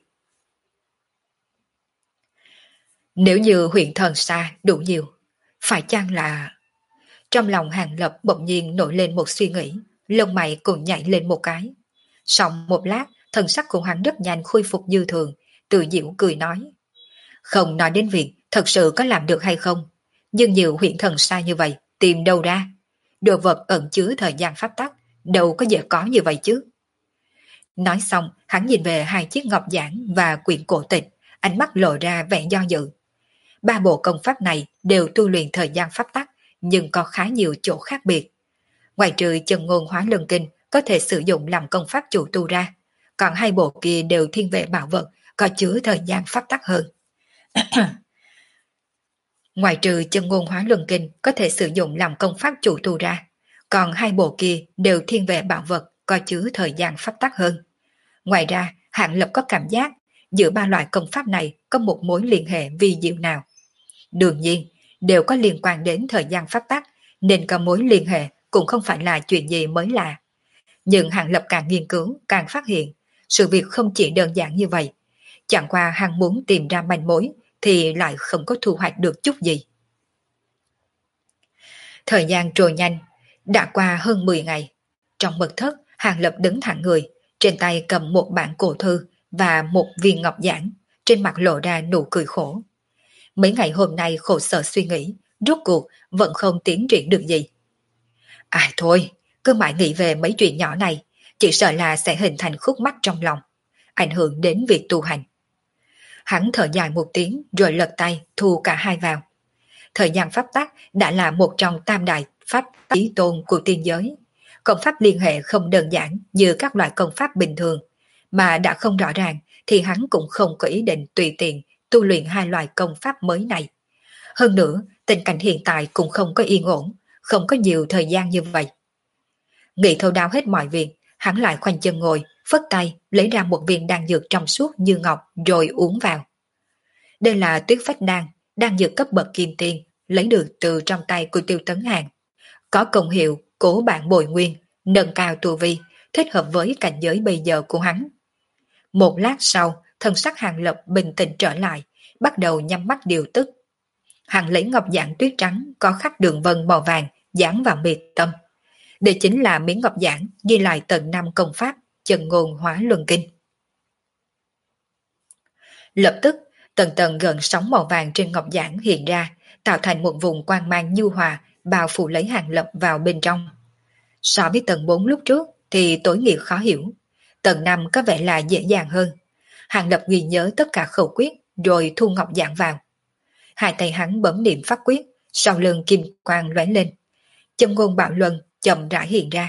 Nếu như Huyền Thần Sa đủ nhiều, phải chăng là... Trong lòng Hàng Lập bỗng nhiên nổi lên một suy nghĩ, lông mày cùng nhảy lên một cái. Sau một lát, thần sắc của hắn rất nhanh khôi phục như thường, tự diệu cười nói. Không nói đến việc thật sự có làm được hay không, nhưng nhiều Huyền Thần Sa như vậy, tìm đâu ra. Đồ vật ẩn chứa thời gian pháp tắc, đâu có dễ có như vậy chứ. Nói xong, hắn nhìn về hai chiếc ngọc giản và quyển cổ tịch, ánh mắt lộ ra vẻ do dự. Ba bộ công pháp này đều tu luyện thời gian pháp tắc, nhưng có khá nhiều chỗ khác biệt. Ngoài trừ chân ngôn hóa luân kinh có thể sử dụng làm công pháp chủ tu ra, còn hai bộ kia đều thiên về bảo vật, có chứa thời gian pháp tắc hơn. Ngoài trừ chân ngôn hóa luân kinh có thể sử dụng làm công pháp chủ tu ra, còn hai bộ kia đều thiên về bảo vật, có chứa thời gian pháp tắc hơn. Ngoài ra, Hạng Lập có cảm giác giữa ba loại công pháp này có một mối liên hệ vi diệu nào. Đương nhiên, đều có liên quan đến thời gian pháp tắc, nên có mối liên hệ cũng không phải là chuyện gì mới lạ. Nhưng Hạng Lập càng nghiên cứu, càng phát hiện, sự việc không chỉ đơn giản như vậy. Chẳng qua hắn muốn tìm ra manh mối, thì lại không có thu hoạch được chút gì. Thời gian trôi nhanh, đã qua hơn 10 ngày. Trong mật thất, Hạng Lập đứng thẳng người, trên tay cầm một bản cổ thư và một viên ngọc giản, trên mặt lộ ra nụ cười khổ. Mấy ngày hôm nay khổ sở suy nghĩ, rốt cuộc vẫn không tiến triển được gì. Thôi, cứ mãi nghĩ về mấy chuyện nhỏ này, chỉ sợ là sẽ hình thành khúc mắc trong lòng, ảnh hưởng đến việc tu hành. Hắn thở dài một tiếng rồi lật tay thu cả hai vào. Thời gian pháp tắc đã là một trong tam đại pháp chí tôn của tiên giới. Công pháp liên hệ không đơn giản như các loại công pháp bình thường, mà đã không rõ ràng thì hắn cũng không có ý định tùy tiện tu luyện hai loại công pháp mới này. Hơn nữa, tình cảnh hiện tại cũng không có yên ổn, không có nhiều thời gian như vậy. Nghĩ thấu đáo hết mọi việc, hắn lại khoanh chân ngồi, phất tay lấy ra một viên đan dược trong suốt như ngọc rồi uống vào. Đây là tuyết phách đan dược cấp bậc kim tiên, lấy được từ trong tay của Tiêu Tấn Hàng. Có công hiệu cố bạn bồi nguyên, nâng cao tu vi, thích hợp với cảnh giới bây giờ của hắn. Một lát sau, thân sắc Hàng Lập bình tĩnh trở lại, bắt đầu nhắm mắt điều tức. Hàng lấy ngọc giản tuyết trắng có khắc đường vân màu vàng dán vào mi tâm. Đây chính là miếng ngọc giản ghi lại tầng 5 công pháp chân ngôn hóa luân kinh. Lập tức, tầng tầng gợn sóng màu vàng trên ngọc giản hiện ra, tạo thành một vùng quang mang nhu hòa bao phủ lấy Hàng Lập vào bên trong. So với tầng 4 lúc trước thì tối nghĩa khó hiểu, tầng 5 có vẻ là dễ dàng hơn. Hàng Lập ghi nhớ tất cả khẩu quyết rồi thu ngọc giản vào. Hai tay hắn bấm niệm pháp quyết, sau lưng kim quang lóe lên. Chân ngôn bạo luân chậm rãi hiện ra,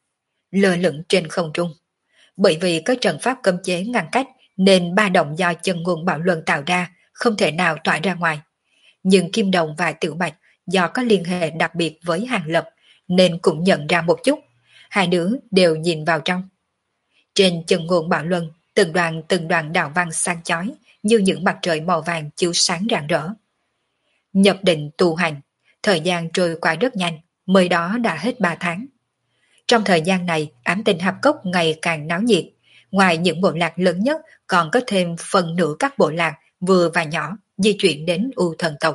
lơ lửng trên không trung. Bởi vì có trận pháp cấm chế ngăn cách nên ba động do chân ngôn bạo luân tạo ra không thể nào tỏa ra ngoài. Nhưng Kim Đồng và Tiểu Bạch do có liên hệ đặc biệt với Hàng Lập nên cũng nhận ra một chút. Hai đứa đều nhìn vào trong. Trên chân ngôn bạo luân, từng đoàn đạo văn sáng chói như những mặt trời màu vàng chiếu sáng rạng rỡ. Nhập định tu hành, thời gian trôi qua rất nhanh, mới đó đã hết 3 tháng. Trong thời gian này, Ám Tinh Hạp Cốc ngày càng náo nhiệt. Ngoài những bộ lạc lớn nhất, còn có thêm phần nửa các bộ lạc vừa và nhỏ di chuyển đến U Thần Tộc.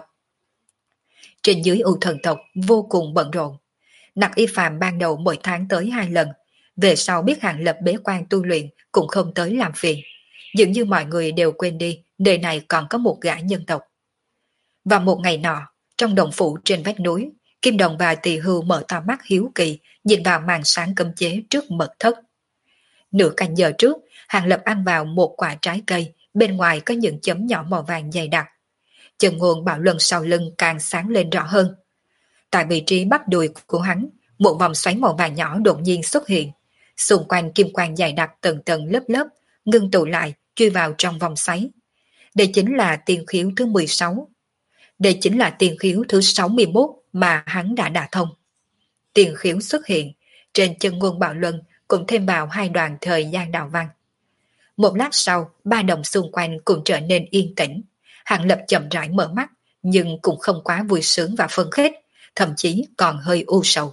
Trên dưới U Thần Tộc vô cùng bận rộn. Nặc Y Phàm ban đầu mỗi tháng tới 2 lần, về sau biết Hàng Lập bế quan tu luyện cũng không tới làm phiền. Dường như mọi người đều quên đi, nơi này còn có một gã nhân tộc. Vào một ngày nọ, trong đồng phủ trên vách núi, Kim Đồng và Tỳ Hưu mở to mắt hiếu kỳ, nhìn vào màn sáng cấm chế trước mật thất. Nửa canh giờ trước, Hàng Lập ăn vào một quả trái cây, bên ngoài có những chấm nhỏ màu vàng dày đặc. Chân ngôn bạo luân sau lưng càng sáng lên rõ hơn. Tại vị trí bắp đùi của hắn, một vòng xoáy màu vàng nhỏ đột nhiên xuất hiện. Xung quanh kim quang dày đặc tầng tầng lớp lớp, ngưng tụ lại, chui vào trong vòng xoáy. Đây chính là tiên khiếu thứ 16. Đây chính là tiên khiếu thứ 61 mà hắn đã đả thông. Tiên khiếu xuất hiện, trên chân ngôn bạo luân cũng thêm vào 2 đoàn thời gian đạo văn. Một lát sau, ba đồng xung quanh cũng trở nên yên tĩnh. Hàng Lập chậm rãi mở mắt, nhưng cũng không quá vui sướng và phấn khích, thậm chí còn hơi u sầu.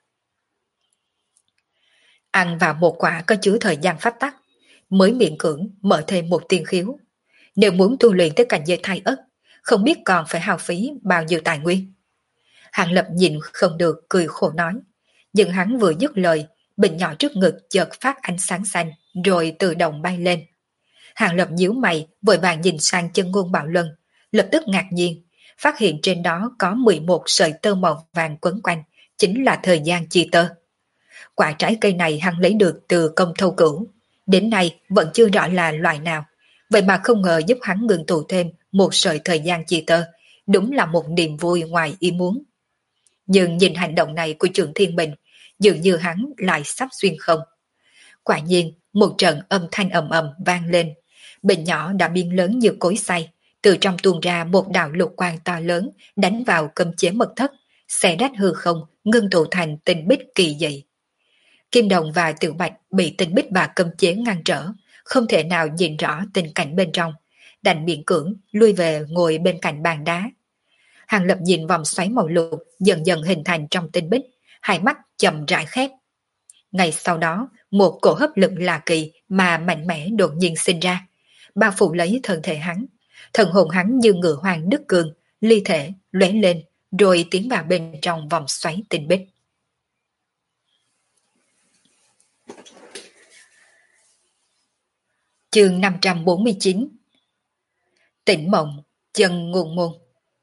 Ăn vào một quả có chứa thời gian pháp tắc, mới miễn cưỡng mở thêm một tiên khiếu. Nếu muốn tu luyện tới cảnh giới thai ất, không biết còn phải hao phí bao nhiêu tài nguyên. Hàng Lập nhìn không được cười khổ nói, nhưng hắn vừa dứt lời, bình nhỏ trước ngực chợt phát ánh sáng xanh rồi tự động bay lên. Hàng Lập nhíu mày vội vàng nhìn sang chân ngôn bạo luân, lập tức ngạc nhiên, phát hiện trên đó có 11 sợi tơ màu vàng quấn quanh, chính là thời gian chi tơ. Quả trái cây này hắn lấy được từ công thâu cửu, đến nay vẫn chưa rõ là loại nào, vậy mà không ngờ giúp hắn ngừng tụ thêm một sợi thời gian chi tơ, đúng là một niềm vui ngoài ý muốn. Nhưng nhìn hành động này của Trượng Thiên Bình, dường như hắn lại sắp xuyên không. Quả nhiên, một trận âm thanh ầm ầm vang lên, bình nhỏ đã biến lớn như cối xay, từ trong tuôn ra một đạo lục quang to lớn đánh vào cấm chế mật thất, xé rách hư không, ngưng tụ thành tinh bích kỳ dị. Kim Đồng và Tiểu Bạch bị tinh bích và cấm chế ngăn trở, không thể nào nhìn rõ tình cảnh bên trong, đành miễn cưỡng lui về ngồi bên cạnh bàn đá. Hàng Lập nhìn vòng xoáy màu lục dần dần hình thành trong tinh bích, hai mắt chậm rãi khép. Ngay sau đó, một cổ hấp lực lạ kỳ mà mạnh mẽ đột nhiên sinh ra, bao phủ lấy thân thể hắn. Thần hồn hắn như ngựa hoàng đứt cương, ly thể, lóe lên, rồi tiến vào bên trong vòng xoáy tinh bích. Chương 549. Tỉnh mộng, chân nguồn môn.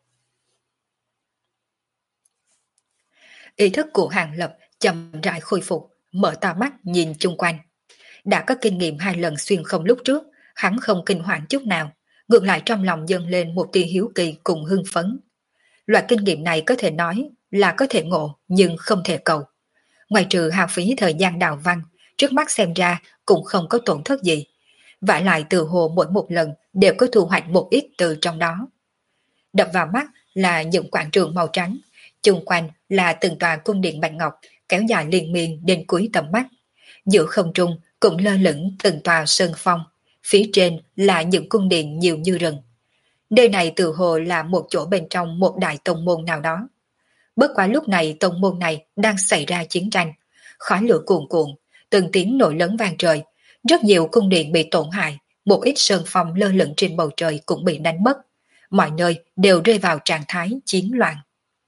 Ý thức của Hàng Lập chậm rãi khôi phục, mở to mắt nhìn chung quanh. Đã có kinh nghiệm 2 lần xuyên không lúc trước, hắn không kinh hoàng chút nào, ngược lại trong lòng dâng lên một tia hiếu kỳ cùng hưng phấn. Loại kinh nghiệm này có thể nói là có thể ngộ nhưng không thể cầu. Ngoài trừ hao phí thời gian đào văn, trước mắt xem ra cũng không có tổn thất gì. Vả lại từ hồ mỗi một lần đều có thu hoạch một ít từ trong đó. Đập vào mắt là những quảng trường màu trắng, chung quanh là từng tòa cung điện bạch ngọc kéo dài liên miên đến cuối tầm mắt. Giữa không trung cũng lơ lửng từng tòa sơn phong, phía trên là những cung điện nhiều như rừng. Nơi này từ hồ là một chỗ bên trong một đại tông môn nào đó. Bất quá lúc này tông môn này đang xảy ra chiến tranh, khói lửa cuồn cuộn, từng tiếng nổi lớn vang trời, rất nhiều cung điện bị tổn hại, một ít sơn phong lơ lửng trên bầu trời cũng bị đánh mất. Mọi nơi đều rơi vào trạng thái chiến loạn.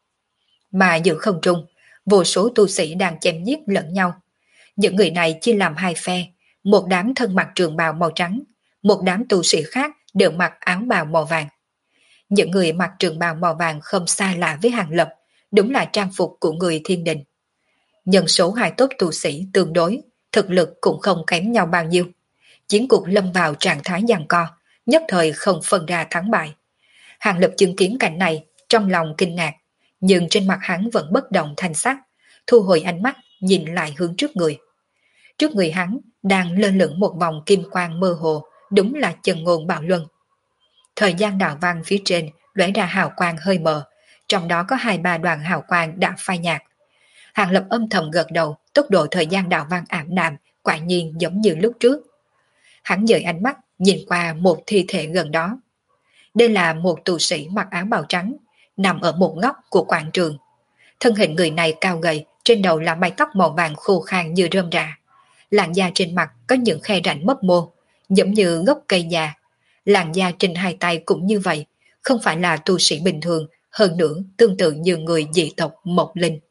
Mà giữa không trung, vô số tu sĩ đang chém giết lẫn nhau. Những người này chia làm hai phe, một đám thân mặc trường bào màu trắng, một đám tu sĩ khác đều mặc áo bào màu vàng. Những người mặc trường bào màu vàng không xa lạ với Hàng Lập, đúng là trang phục của người thiên đình. Nhân số hai tốt tu sĩ tương đối, thực lực cũng không kém nhau bao nhiêu. Chiến cuộc lâm vào trạng thái giằng co, nhất thời không phân ra thắng bại. Hàng Lập chứng kiến cảnh này, trong lòng kinh ngạc, nhưng trên mặt hắn vẫn bất động thanh sắc, thu hồi ánh mắt, nhìn lại hướng trước người. Trước người hắn đang lơ lửng một vòng kim quang mơ hồ, đúng là chân ngôn bạo luân. Thời gian đạo văn phía trên lóe ra hào quang hơi mờ, trong đó có 2-3 đoàn hào quang đã phai nhạt. Hàng Lập âm thầm gật đầu, tốc độ thời gian đạo văn ảm đạm, quả nhiên giống như lúc trước. Hắn dời ánh mắt, nhìn qua một thi thể gần đó. Đây là một tu sĩ mặc áo bào trắng, nằm ở một góc của quảng trường. Thân hình người này cao gầy, trên đầu là mái tóc màu vàng khô khan như rơm rạ. Làn da trên mặt có những khe rãnh mấp mô, giống như gốc cây già. Làn da trên hai tay cũng như vậy, không phải là tu sĩ bình thường, hơn nữa tương tự như người dị tộc Mộc Linh.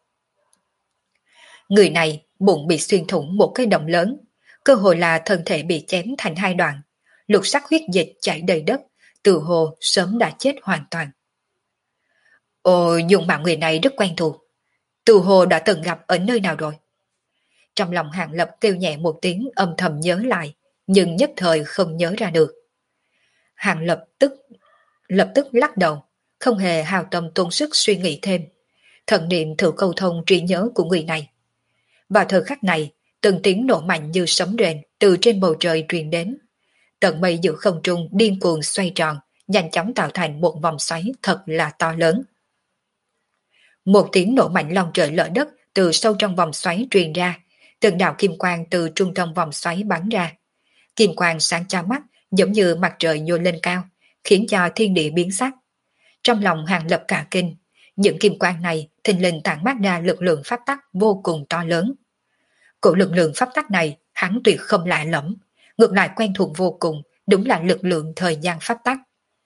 Người này bụng bị xuyên thủng một cái động lớn, cơ hội là thân thể bị chém thành 2 đoạn, lục sắc huyết dịch chảy đầy đất, từ hồ sớm đã chết hoàn toàn. Ồ, dùng mạng người này rất quen thuộc, từ hồ đã từng gặp ở nơi nào rồi? Trong lòng Hàng Lập kêu nhẹ một tiếng âm thầm nhớ lại, nhưng nhất thời không nhớ ra được. Hàng lập tức lắc đầu, không hề hào tâm tốn sức suy nghĩ thêm, thần niệm thử câu thông trí nhớ của người này. Vào thời khắc này, từng tiếng nổ mạnh như sấm rền từ trên bầu trời truyền đến. Tận mây giữa không trung điên cuồng xoay tròn, nhanh chóng tạo thành một vòng xoáy thật là to lớn. Một tiếng nổ mạnh long trời lở đất từ sâu trong vòng xoáy truyền ra, từng đạo kim quang từ trung tâm vòng xoáy bắn ra. Kim quang sáng cho mắt, giống như mặt trời nhô lên cao, khiến cho thiên địa biến sắc. Trong lòng Hàng Lập cả kinh, những kim quang này thình lình tản mát ra lực lượng pháp tắc vô cùng to lớn. Cổ lực lượng pháp tắc này hắn tuyệt không lạ lẫm, ngược lại quen thuộc vô cùng, đúng là lực lượng thời gian pháp tắc.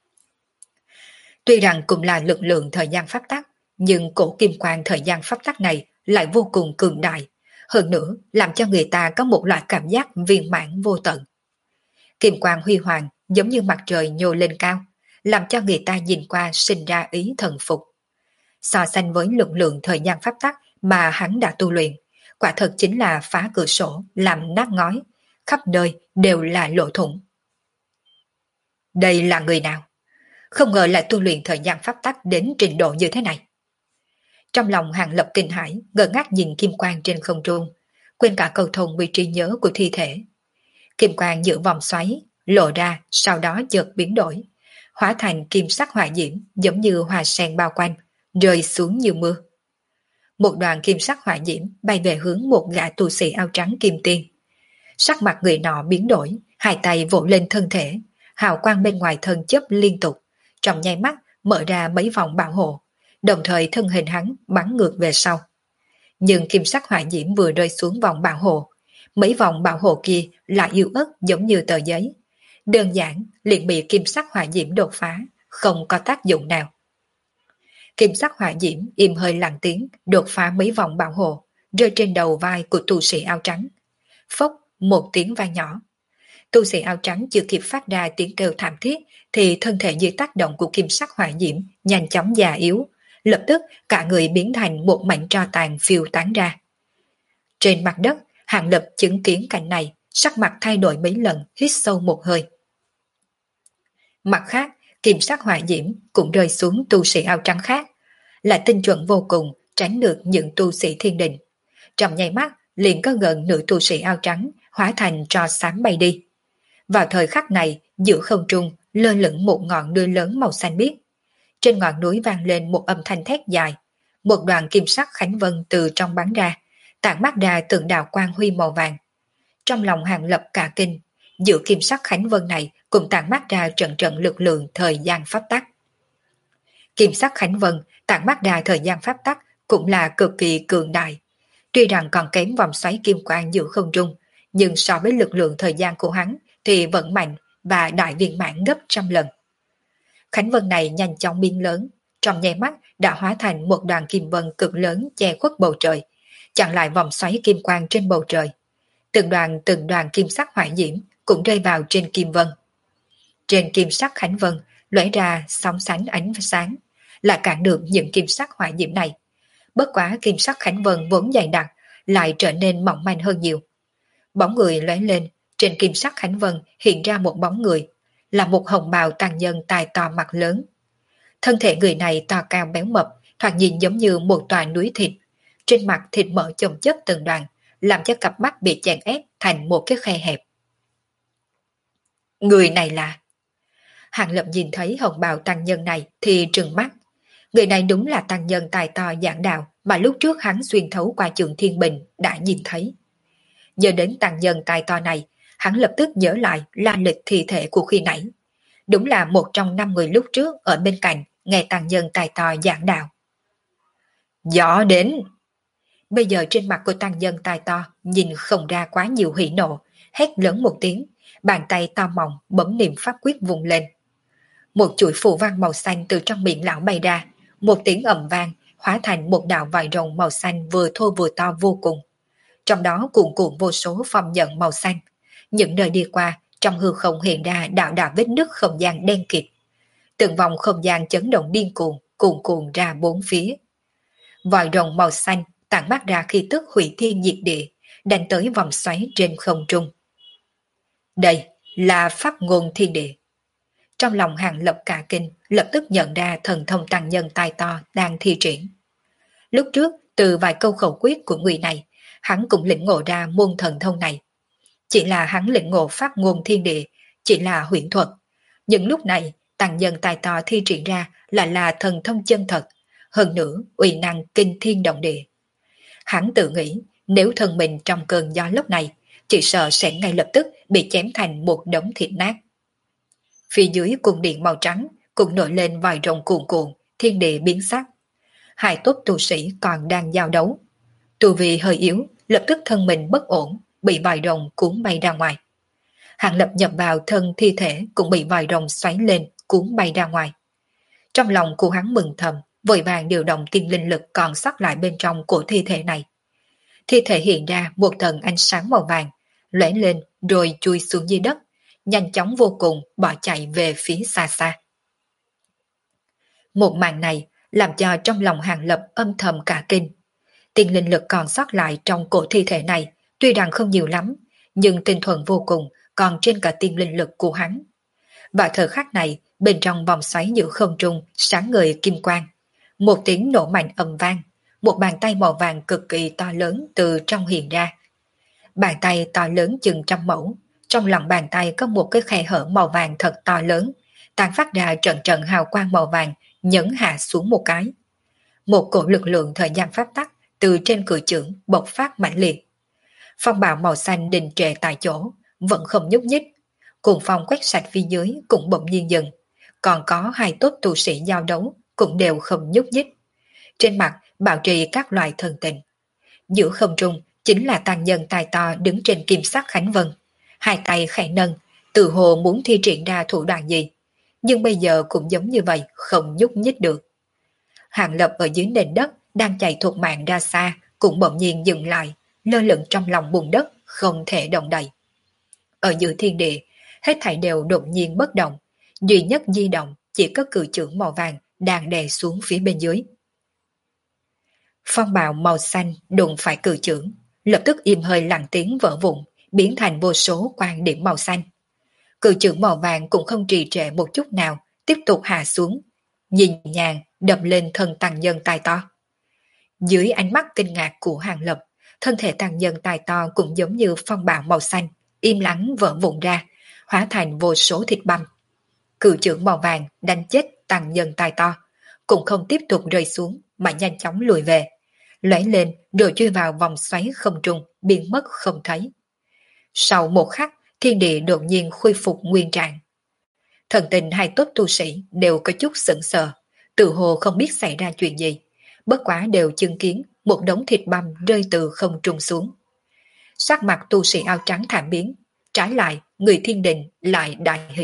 Tuy rằng cũng là lực lượng thời gian pháp tắc, nhưng cổ kim quang thời gian pháp tắc này lại vô cùng cường đại, hơn nữa làm cho người ta có một loại cảm giác viên mãn vô tận. Kim quang huy hoàng giống như mặt trời nhô lên cao, làm cho người ta nhìn qua sinh ra ý thần phục. So sánh với lực lượng thời gian pháp tắc mà hắn đã tu luyện, quả thật chính là phá cửa sổ làm nát ngói, khắp nơi đều là lỗ thủng. Đây là người nào? Không ngờ lại tu luyện thời gian pháp tắc đến trình độ như thế này. Trong lòng Hàng Lập kinh hãi, ngơ ngác nhìn kim quang trên không trung, quên cả cầu thông vì trí nhớ của thi thể. Kim quang giữa vòng xoáy, lộ ra, sau đó chợt biến đổi, hóa thành kim sắc hỏa diễm giống như hoa sen bao quanh, rơi xuống như mưa. Một đoàn kim sắc hỏa diễm bay về hướng một gã tu sĩ áo trắng kim tiên. Sắc mặt người nọ biến đổi, hai tay vỗ lên thân thể, hào quang bên ngoài thân chớp liên tục, trong nháy mắt mở ra mấy vòng bảo hộ, đồng thời thân hình hắn bắn ngược về sau. Nhưng kim sắc hỏa diễm vừa rơi xuống vòng bảo hộ, mấy vòng bảo hộ kia lại yếu ớt giống như tờ giấy. Đơn giản liền bị kim sắc hỏa diễm đột phá, không có tác dụng nào. Kim sắc hỏa diễm im hơi lặng tiếng đột phá mấy vòng bảo hộ, rơi trên đầu vai của tu sĩ áo trắng. Phốc, một tiếng vang nhỏ. Tu sĩ áo trắng chưa kịp phát ra tiếng kêu thảm thiết thì thân thể dưới tác động của kim sắc hỏa diễm nhanh chóng già yếu, lập tức cả người biến thành một mảnh tro tàn phiêu tán ra. Trên mặt đất, Hàng Lập chứng kiến cảnh này, sắc mặt thay đổi mấy lần, hít sâu một hơi. Mặt khác, kim sắc hỏa diễm cũng rơi xuống tu sĩ áo trắng khác, là tinh chuẩn vô cùng tránh được những tu sĩ thiên đình. Trong nháy mắt liền có gần nửa tu sĩ áo trắng hóa thành tro xám bay đi. Vào thời khắc này, giữa không trung lơ lửng một ngọn núi lớn màu xanh biếc. Trên ngọn núi vang lên một âm thanh thét dài, một đoàn kim sắc khánh vân từ trong bắn ra, tản mắt ra tượng đạo quang huy màu vàng. Trong lòng Hàng Lập cả kinh, giữa kim sắc khánh vân này cũng tản mắt ra trận trận lực lượng thời gian pháp tắc. Kim sắc khánh vân tản mắt ra thời gian pháp tắc cũng là cực kỳ cường đại. Tuy rằng còn kém vòng xoáy kim quang giữa không trung, nhưng so với lực lượng thời gian của hắn thì vẫn mạnh và đại viên mãn gấp trăm lần. Khánh vân này nhanh chóng biến lớn, trong nháy mắt đã hóa thành một đoàn kim vân cực lớn che khuất bầu trời, chặn lại vòng xoáy kim quang trên bầu trời. Từng đoàn kim sắc hỏa diễm cũng rơi vào trên kim vân. Trên kim sắc khánh vân lóe ra sóng sánh ánh sáng, là cản được những kim sắc hỏa diễm này. Bất quá kim sắc khánh vân vốn dày đặc lại trở nên mỏng manh hơn nhiều. Bóng người lóe lên, trên kim sắc khánh vân hiện ra một bóng người, là một hồng bào tàn nhân tài to mặt lớn. Thân thể người này to cao béo mập, thoạt nhìn giống như một tòa núi thịt, trên mặt thịt mỡ chồng chất từng đoàn, làm cho cặp mắt bị chèn ép thành một cái khe hẹp. Người này là... Hàng Lập nhìn thấy hồng bào tăng nhân này thì trừng mắt. Người này đúng là tăng nhân tài to giảng đạo mà lúc trước hắn xuyên thấu qua trường Thiên Bình đã nhìn thấy. Giờ đến tăng nhân tài to này, hắn lập tức nhớ lại la lịch thi thể của khi nãy. Đúng là một trong 5 người lúc trước ở bên cạnh nghe tăng nhân tài to giảng đạo. Gió đến! Bây giờ trên mặt của tăng nhân tài to nhìn không ra quá nhiều hỉ nộ, hét lớn một tiếng, bàn tay to mỏng bấm niệm pháp quyết vùng lên. Một chuỗi phù văn màu xanh từ trong miệng lão bay ra, một tiếng ầm vang hóa thành một đạo vải rồng màu xanh vừa thô vừa to vô cùng. Trong đó cuộn cuộn vô số phong nhận màu xanh. Những nơi đi qua, trong hư không hiện ra đạo đạo vết nứt không gian đen kịt. Từng vòng không gian chấn động điên cuồn cuộn ra bốn phía. Vòi rồng màu xanh tản mát ra khí tức hủy thiên diệt địa, đánh tới vòng xoáy trên không trung. Đây là pháp ngôn thiên địa. Trong lòng Hàng Lập cả kinh, lập tức nhận ra thần thông tăng nhân tài to đang thi triển. Lúc trước, từ vài câu khẩu quyết của người này, hắn cũng lĩnh ngộ ra môn thần thông này. Chỉ là hắn lĩnh ngộ pháp ngôn thiên địa, chỉ là huyễn thuật. Nhưng lúc này, tăng nhân tài to thi triển ra là thần thông chân thật, hơn nữa uy năng kinh thiên động địa. Hắn tự nghĩ, nếu thân mình trong cơn gió lốc này, chỉ sợ sẽ ngay lập tức bị chém thành một đống thịt nát. Phía dưới cung điện màu trắng cũng nổi lên vài rồng cuồn cuộn, thiên địa biến sắc. Hai tốt tu sĩ còn đang giao đấu. Tu vi hơi yếu, lập tức thân mình bất ổn, bị vài rồng cuốn bay ra ngoài. Hàng Lập nhập vào thân thi thể cũng bị vài rồng xoáy lên, cuốn bay ra ngoài. Trong lòng của hắn mừng thầm, vội vàng điều động tiên linh lực còn sót lại bên trong của thi thể này. Thi thể hiện ra một tầng ánh sáng màu vàng, lóe lên rồi chui xuống dưới đất, nhanh chóng vô cùng bỏ chạy về phía xa xa. Một màn này làm cho trong lòng Hàng Lập âm thầm cả kinh. Tiên linh lực còn sót lại trong cổ thi thể này tuy rằng không nhiều lắm, nhưng tinh thuần vô cùng, còn trên cả tiên linh lực của hắn. Và thời khắc này, bên trong vòng xoáy giữa không trung sáng ngời kim quang. Một tiếng nổ mạnh ầm vang, một bàn tay màu vàng cực kỳ to lớn từ trong hiện ra. Bàn tay to lớn chừng trăm mẫu, trong lòng bàn tay có một cái khe hở màu vàng thật to lớn, tàn phát ra trận trận hào quang màu vàng, nhấn hạ xuống một cái. Một cổ lực lượng thời gian pháp tắc từ trên cự chưởng bộc phát mãnh liệt. Phong bạo màu xanh đình trệ tại chỗ, vẫn không nhúc nhích. Cuồng phong quét sạch phía dưới cũng bỗng nhiên dừng. Còn có hai tốt tu sĩ giao đấu cũng đều không nhúc nhích. Trên mặt bảo trì các loại thần tình. Giữa không trung chính là tàn nhân tài to đứng trên kim sắc Khánh Vân. Hai tay khẽ nâng, tự hồ muốn thi triển ra thủ đoạn gì. Nhưng bây giờ cũng giống như vậy, không nhúc nhích được. Hàng Lập ở dưới nền đất đang chạy thuộc mạng ra xa, cũng bỗng nhiên dừng lại, lơ lửng trong lòng bùn đất, không thể động đậy. Ở giữa thiên địa, hết thảy đều đột nhiên bất động, duy nhất di động chỉ có cự chưởng màu vàng đang đè xuống phía bên dưới. Phong bạo màu xanh đụng phải cự chưởng, lập tức im hơi lặng tiếng vỡ vụn, biến thành vô số quang điểm màu xanh. Cự chưởng màu vàng cũng không trì trệ một chút nào, tiếp tục hạ xuống, nhìn nhàng đập lên thân tăng nhân tài to. Dưới ánh mắt kinh ngạc của Hàng Lập, thân thể tăng nhân tài to cũng giống như phong bạo màu xanh, im lặng vỡ vụn ra, hóa thành vô số thịt băm. Cự chưởng màu vàng đánh chết tăng nhân tài to, cũng không tiếp tục rơi xuống mà nhanh chóng lùi về, lóe lên rồi chui vào vòng xoáy không trung, biến mất không thấy. Sau một khắc, thiên địa đột nhiên khôi phục nguyên trạng. Thần tình hai tốt tu sĩ đều có chút sững sờ, tự hồ không biết xảy ra chuyện gì, bất quá đều chứng kiến một đống thịt băm rơi từ không trung xuống. Sắc mặt tu sĩ áo trắng thảm biến, trái lại người thiên đình lại đại hỉ.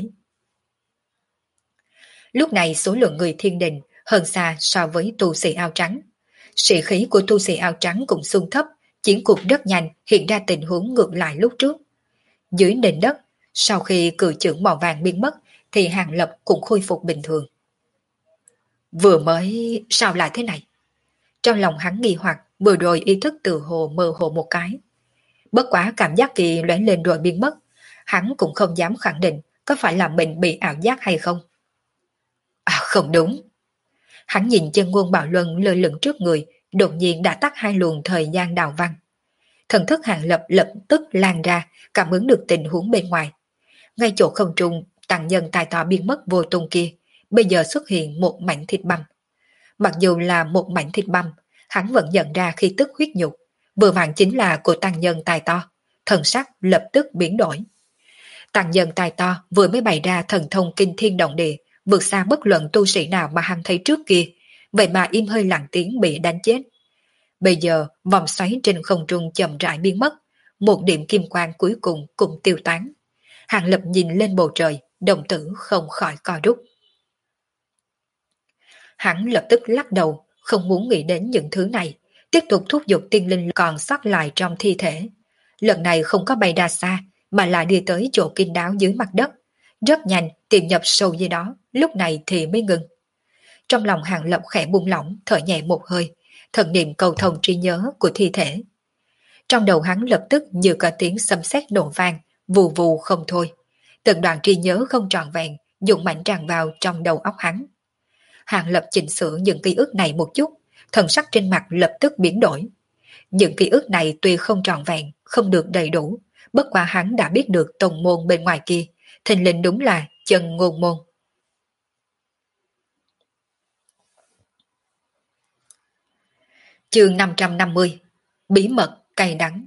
Lúc này số lượng người thiên đình hơn xa so với tu sĩ áo trắng. Sĩ khí của tu sĩ áo trắng cũng xuống thấp, chiến cuộc rất nhanh hiện ra tình huống ngược lại lúc trước. Dưới nền đất, sau khi cự chưởng màu vàng biến mất thì Hàng Lập cũng khôi phục bình thường. Vừa mới sao lại thế này? Trong lòng hắn nghi hoặc, vừa rồi ý thức từ hồ mơ hồ một cái. Bất quá cảm giác kỳ lóe lên rồi biến mất, hắn cũng không dám khẳng định có phải là mình bị ảo giác hay không. À không đúng. Hắn nhìn chân ngôn Bảo Luân lơ lửng trước người, đột nhiên đã tắt hai luồng thời gian đào văn. Thần thức Hàng Lập lập tức lan ra, cảm ứng được tình huống bên ngoài. Ngay chỗ không trung, tăng nhân tài to biến mất vô tung kia, bây giờ xuất hiện một mảnh thịt băm. Mặc dù là một mảnh thịt băm, hắn vẫn nhận ra khí tức huyết nhục, vừa vặn chính là của tăng nhân tài to, thần sắc lập tức biến đổi. Tăng nhân tài to vừa mới bày ra thần thông kinh thiên động địa, vượt xa bất luận tu sĩ nào mà hắn thấy trước kia, vậy mà im hơi lặng tiếng bị đánh chết. Bây giờ vòng xoáy trên không trung chậm rãi biến mất, một điểm kim quang cuối cùng cũng tiêu tán. Hàng Lập nhìn lên bầu trời, đồng tử không khỏi co rút. Hắn lập tức lắc đầu, không muốn nghĩ đến những thứ này, tiếp tục thúc giục tiên linh còn sót lại trong thi thể. Lần này không có bay ra xa, mà lại đi tới chỗ kín đáo dưới mặt đất. Rất nhanh tìm nhập sâu dưới đó, lúc này thì mới ngừng. Trong lòng Hàng Lập khẽ buông lỏng, thở nhẹ một hơi, thần niệm cầu thông trí nhớ của thi thể. Trong đầu hắn lập tức như có tiếng sấm sét nổ vang, vù vù không thôi. Từng đoạn trí nhớ không trọn vẹn, dũng mãnh tràn vào trong đầu óc hắn. Hàng Lập chỉnh sửa những ký ức này một chút, thần sắc trên mặt lập tức biến đổi. Những ký ức này tuy không trọn vẹn, không được đầy đủ, bất quá hắn đã biết được tông môn bên ngoài kia, thình lình đúng là chân ngôn môn. Chương 550: Bí mật cay đắng.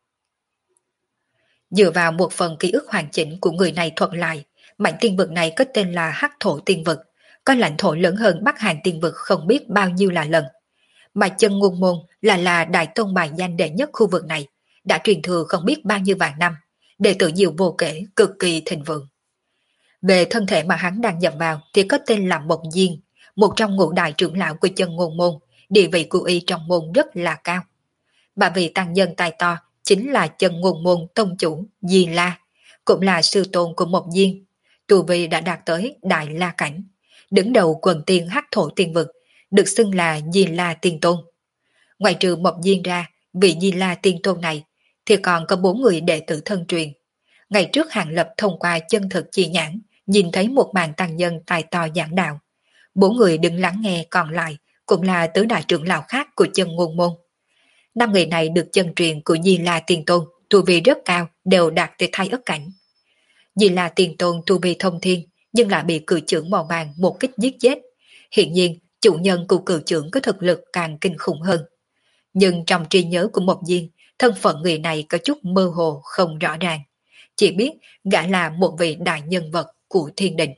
Dựa vào một phần ký ức hoàn chỉnh của người này thuật lại, mảnh tiên vực này có tên là Hắc Thổ Tiên Vực, có lãnh thổ lớn hơn Bắc Hàn Tiên Vực không biết bao nhiêu là lần. Mà chân ngôn môn là đại tôn bài danh đệ nhất khu vực này, đã truyền thừa không biết bao nhiêu vạn năm, đệ tử nhiều vô kể, cực kỳ thịnh vượng. Về thân thể mà hắn đang nhập vào thì có tên là Mộc Diên, một trong ngũ đại trưởng lão của chân ngôn môn, địa vị của y trong môn rất là cao. Bà vị tăng nhân tài to chính là chân ngôn môn tông chủ Di La, cũng là sư tôn của Mộc Diên, tu vi đã đạt tới Đại La Cảnh, đứng đầu quần tiên Hắc Thổ Tiên Vực, được xưng là Di La Tiên Tôn. Ngoài trừ Mộc Diên ra, vị Di La Tiên Tôn này thì còn có 4 người đệ tử thân truyền. Ngày trước Hàng Lập thông qua chân thực chi nhãn, nhìn thấy một màn tăng nhân tài to giảng đạo. 4 người đứng lắng nghe, còn lại cũng là tứ đại trưởng lão khác của chân ngôn môn. Năm người này được chân truyền của Di La Tiên Tôn, tu vi rất cao, đều đạt tới thái ất cảnh. Di La Tiên Tôn tu vi thông thiên, nhưng lại bị cự trưởng màu vàng một kích giết chết. Hiện nhiên, chủ nhân của cự trưởng có thực lực càng kinh khủng hơn. Nhưng trong trí nhớ của Mộc Diên, thân phận người này có chút mơ hồ không rõ ràng. Chỉ biết gã là một vị đại nhân vật của thiên đình.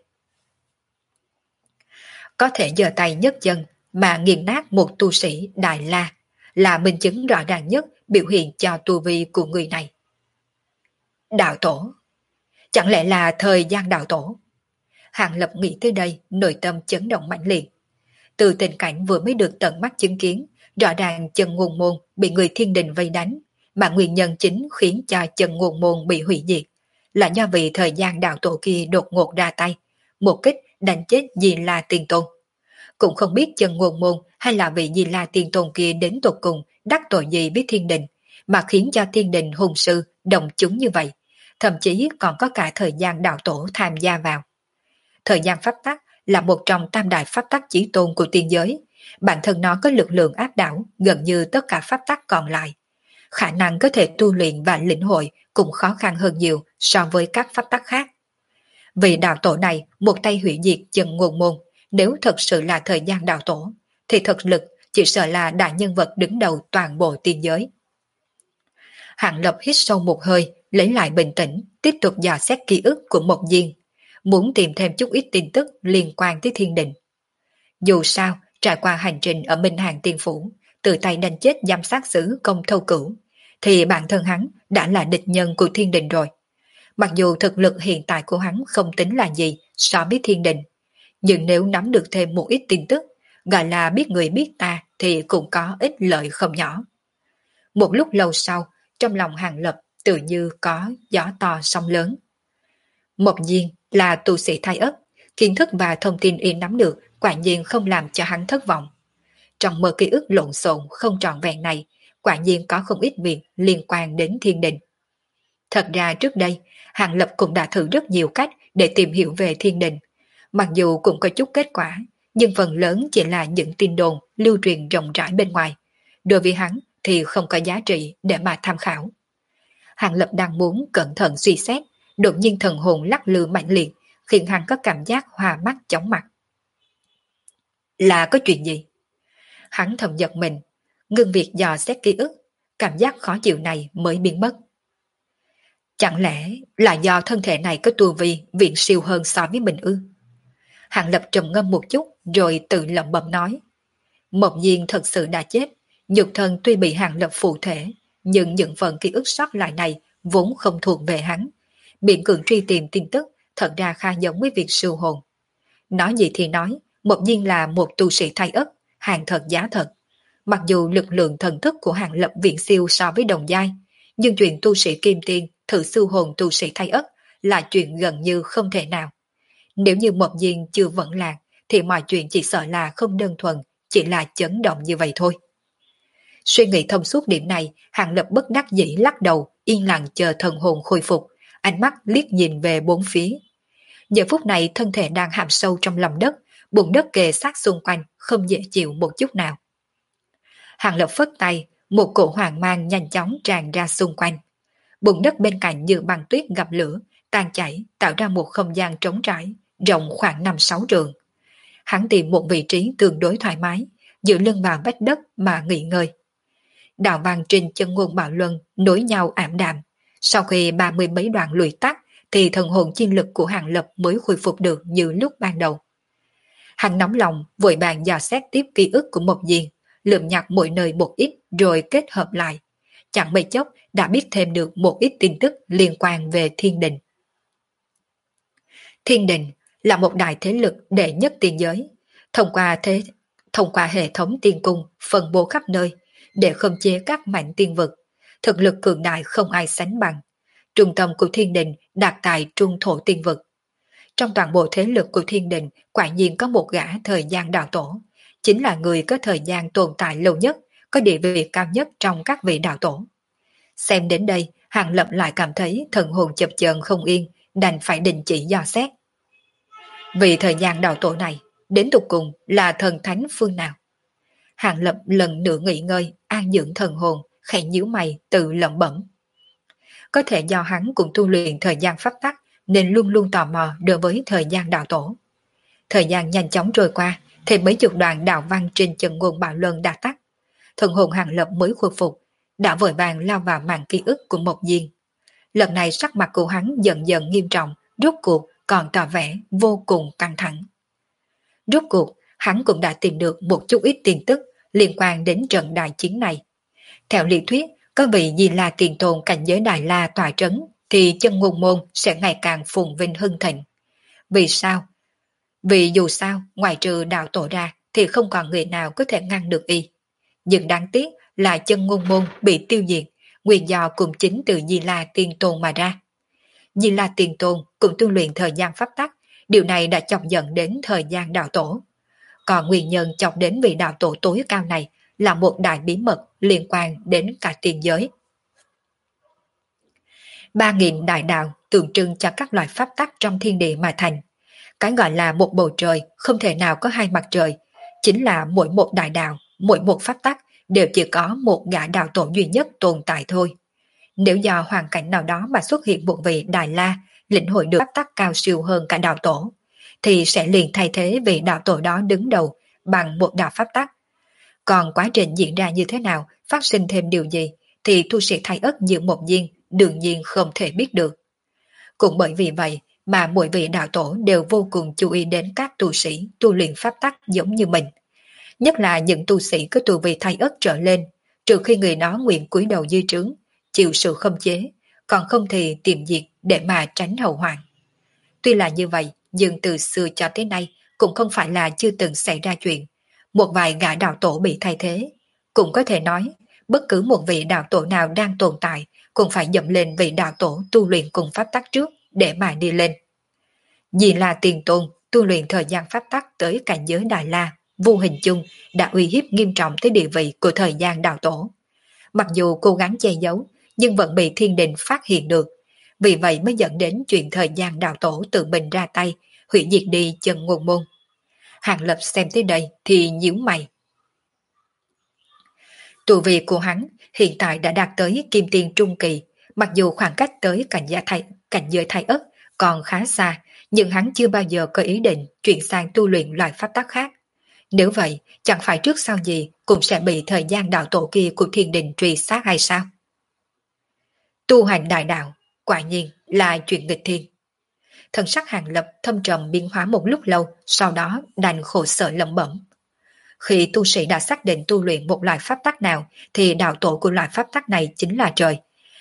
Có thể giơ tay nhấc chân mà nghiền nát một tu sĩ Đại La là minh chứng rõ ràng nhất biểu hiện cho tu vi của người này. Đạo tổ. Chẳng lẽ là thời gian đạo tổ? Hàng Lập nghĩ tới đây, nội tâm chấn động mãnh liệt. Từ tình cảnh vừa mới được tận mắt chứng kiến, rõ ràng chân ngôn môn bị người thiên đình vây đánh, mà nguyên nhân chính khiến cho chân ngôn môn bị hủy diệt là do vì thời gian đạo tổ kia đột ngột ra tay, một kích đánh chết Di La Tiên Tôn. Cũng không biết chân ngôn môn hay là vị Di La Tiên Tôn kia đến tột cùng đắc tội gì với thiên đình, mà khiến cho thiên đình hùng sư đồng chúng như vậy, thậm chí còn có cả thời gian đạo tổ tham gia vào. Thời gian pháp tắc là một trong tam đại pháp tắc chí tôn của tiên giới, bản thân nó có lực lượng áp đảo gần như tất cả pháp tắc còn lại. Khả năng có thể tu luyện và lĩnh hội cũng khó khăn hơn nhiều so với các pháp tắc khác. Vì đạo tổ này một tay hủy diệt chân ngôn môn, nếu thật sự là thời gian đạo tổ, thì thực lực chỉ sợ là đại nhân vật đứng đầu toàn bộ tiên giới. Hàng Lập hít sâu một hơi, lấy lại bình tĩnh, tiếp tục dò xét ký ức của Mộc Diên, muốn tìm thêm chút ít tin tức liên quan tới thiên đình. Dù sao, trải qua hành trình ở Minh Hàng Tiên Phủ, từ tay đánh chết giám sát sứ Công Thâu Cửu, thì bản thân hắn đã là địch nhân của thiên đình rồi. Mặc dù thực lực hiện tại của hắn không tính là gì so với thiên đình, nhưng nếu nắm được thêm một ít tin tức, gọi là biết người biết ta thì cũng có ích lợi không nhỏ. Một lúc lâu sau, trong lòng Hàng Lập tự như có gió to sóng lớn. Mộc Diên là tu sĩ thái ất, kiến thức và thông tin y nắm được quả nhiên không làm cho hắn thất vọng. Trong mơ ký ức lộn xộn không trọn vẹn này, quả nhiên có không ít việc liên quan đến thiên đình. Thật ra trước đây, Hàng Lập cũng đã thử rất nhiều cách để tìm hiểu về thiên đình. Mặc dù cũng có chút kết quả, nhưng phần lớn chỉ là những tin đồn lưu truyền rộng rãi bên ngoài. Đối với hắn thì không có giá trị để mà tham khảo. Hàng Lập đang muốn cẩn thận suy xét, đột nhiên thần hồn lắc lư mạnh liệt, khiến hắn có cảm giác hoa mắt chóng mặt. Là có chuyện gì? Hắn thầm giật mình, ngưng việc dò xét ký ức, cảm giác khó chịu này mới biến mất. Chẳng lẽ là do thân thể này có tu vi viện siêu hơn so với mình ư? Hàng Lập trầm ngâm một chút rồi tự lẩm bẩm nói. Mộc Diên thật sự đã chết, nhục thân tuy bị Hàng Lập phụ thể, nhưng những phần ký ức sót lại này vốn không thuộc về hắn. Miễn cưỡng truy tìm tin tức thật ra khá giống với việc siêu hồn. Nói gì thì nói, Mộc Diên là một tu sĩ thái ất, hàng thật giá thật. Mặc dù lực lượng thần thức của Hàng Lập viện siêu so với đồng giai, nhưng chuyện tu sĩ kim tiên thử siêu hồn tu sĩ thái ất là chuyện gần như không thể nào. Nếu như Mộc Diên chưa vẫn lạc, thì mọi chuyện chỉ sợ là không đơn thuần, chỉ là chấn động như vậy thôi. Suy nghĩ thông suốt điểm này, Hàng Lập bất đắc dĩ lắc đầu, yên lặng chờ thần hồn khôi phục, ánh mắt liếc nhìn về bốn phía. Giờ phút này thân thể đang hàm sâu trong lòng đất, bùn đất kề sát xung quanh, không dễ chịu một chút nào. Hàng Lập phất tay, một cổ hoàng mang nhanh chóng tràn ra xung quanh. Bùn đất bên cạnh như băng tuyết gặp lửa, tan chảy, tạo ra một không gian trống trải, rộng khoảng 5-6 trượng. Hắn tìm một vị trí tương đối thoải mái, dựa lưng vào vách đất mà nghỉ ngơi. Đạo vàng trên chân ngôn bạo luân nối nhau ảm đạm. Sau khi 30 mấy đoạn lùi tắt, thì thần hồn chi lực của Hàng Lập mới khôi phục được như lúc ban đầu. Hắn nóng lòng, vội vàng dò xét tiếp ký ức của Mộc Diên, lượm nhặt mỗi nơi một ít rồi kết hợp lại. Chẳng mấy chốc đã biết thêm được một ít tin tức liên quan về thiên đình. Thiên đình là một đại thế lực đệ nhất tiên giới, thông qua hệ thống tiên cung phân bố khắp nơi để khống chế các mảnh tiên vực, thực lực cường đại không ai sánh bằng. Trung tâm của thiên đình đặt tại trung thổ tiên vực. Trong toàn bộ thế lực của thiên đình quả nhiên có một gã thời gian đạo tổ, chính là người có thời gian tồn tại lâu nhất, có địa vị cao nhất trong các vị đạo tổ. Xem đến đây, Hàng Lập lại cảm thấy thần hồn chập chờn không yên, đành phải đình chỉ dò xét. Vì thời gian đạo tổ này, đến tục cùng là thần thánh phương nào? Hàng Lập lần nữa nghỉ ngơi, an dưỡng thần hồn, khẽ nhíu mày tự lẩm bẩm. Có thể do hắn cũng tu luyện thời gian pháp tắc nên luôn luôn tò mò đối với thời gian đạo tổ. Thời gian nhanh chóng trôi qua, thì mấy chục đoạn đạo văn trên chân ngôn bạo luân đã tắt. Thần hồn Hàng Lập mới khôi phục, đã vội vàng lao vào màn ký ức của Mộc Diên. Lần này sắc mặt của hắn dần dần nghiêm trọng, rốt cuộc còn tỏ vẻ vô cùng căng thẳng. Rốt cuộc, hắn cũng đã tìm được một chút ít tin tức liên quan đến trận đại chiến này. Theo lý thuyết, có vị Di La tiền tồn cảnh giới Đại La tọa trấn thì chân ngôn môn sẽ ngày càng phồn vinh hưng thịnh. Vì sao? Vì dù sao, ngoài trừ đạo tổ ra thì không còn người nào có thể ngăn được y. Nhưng đáng tiếc là chân ngôn môn bị tiêu diệt, nguyên do cũng chính từ Di La tiền tôn mà ra. Di La tiền tôn cũng tu luyện thời gian pháp tắc, điều này đã chọc giận đến thời gian đạo tổ. Còn nguyên nhân chọc đến vị đạo tổ tối cao này là một đại bí mật liên quan đến cả tiền giới. 3.000 đại đạo tượng trưng cho các loại pháp tắc trong thiên địa mà thành. Cái gọi là một bầu trời không thể nào có hai mặt trời, chính là mỗi một đại đạo, mỗi một pháp tắc đều chỉ có một gã đạo tổ duy nhất tồn tại thôi. Nếu do hoàn cảnh nào đó mà xuất hiện một vị Đại La lĩnh hội được pháp tắc cao siêu hơn cả đạo tổ, thì sẽ liền thay thế vị đạo tổ đó đứng đầu bằng một đạo pháp tắc. Còn quá trình diễn ra như thế nào, phát sinh thêm điều gì, thì tu sĩ Thái Ất như Mộc Diên đương nhiên không thể biết được. Cũng bởi vì vậy mà mỗi vị đạo tổ đều vô cùng chú ý đến các tu sĩ tu luyện pháp tắc giống như mình. Nhất là những tu sĩ có tu vi Thái Ất trở lên, trừ khi người đó nguyện cúi đầu dưới trướng, chịu sự khống chế, còn không thì tìm diệt để mà tránh hậu hoạn. Tuy là như vậy, nhưng từ xưa cho tới nay cũng không phải là chưa từng xảy ra chuyện. Một vài gã đạo tổ bị thay thế. Cũng có thể nói, bất cứ một vị đạo tổ nào đang tồn tại cũng phải dậm lên vị đạo tổ tu luyện cùng pháp tắc trước để mà đi lên. Vì là tiền tôn, tu luyện thời gian pháp tắc tới cảnh giới Đại La, vô hình chung đã uy hiếp nghiêm trọng tới địa vị của thời gian đạo tổ. Mặc dù cố gắng che giấu, nhưng vẫn bị thiên đình phát hiện được. Vì vậy mới dẫn đến chuyện thời gian đạo tổ tự mình ra tay, hủy diệt đi chân ngôn môn. Hàng Lập xem tới đây thì nhíu mày. Tu vi của hắn hiện tại đã đạt tới kim tiên trung kỳ, mặc dù khoảng cách tới cảnh giới Thái Ất còn khá xa, nhưng hắn chưa bao giờ có ý định chuyển sang tu luyện loại pháp tắc khác. Nếu vậy, chẳng phải trước sau gì cũng sẽ bị thời gian đạo tổ kia của thiên đình truy sát hay sao? Tu hành đại đạo, quả nhiên là chuyện nghịch thiên. Thần sắc Hàng Lập thâm trầm biến hóa một lúc lâu, sau đó đành khổ sở lẩm bẩm. Khi tu sĩ đã xác định tu luyện một loại pháp tắc nào, thì đạo tổ của loại pháp tắc này chính là trời.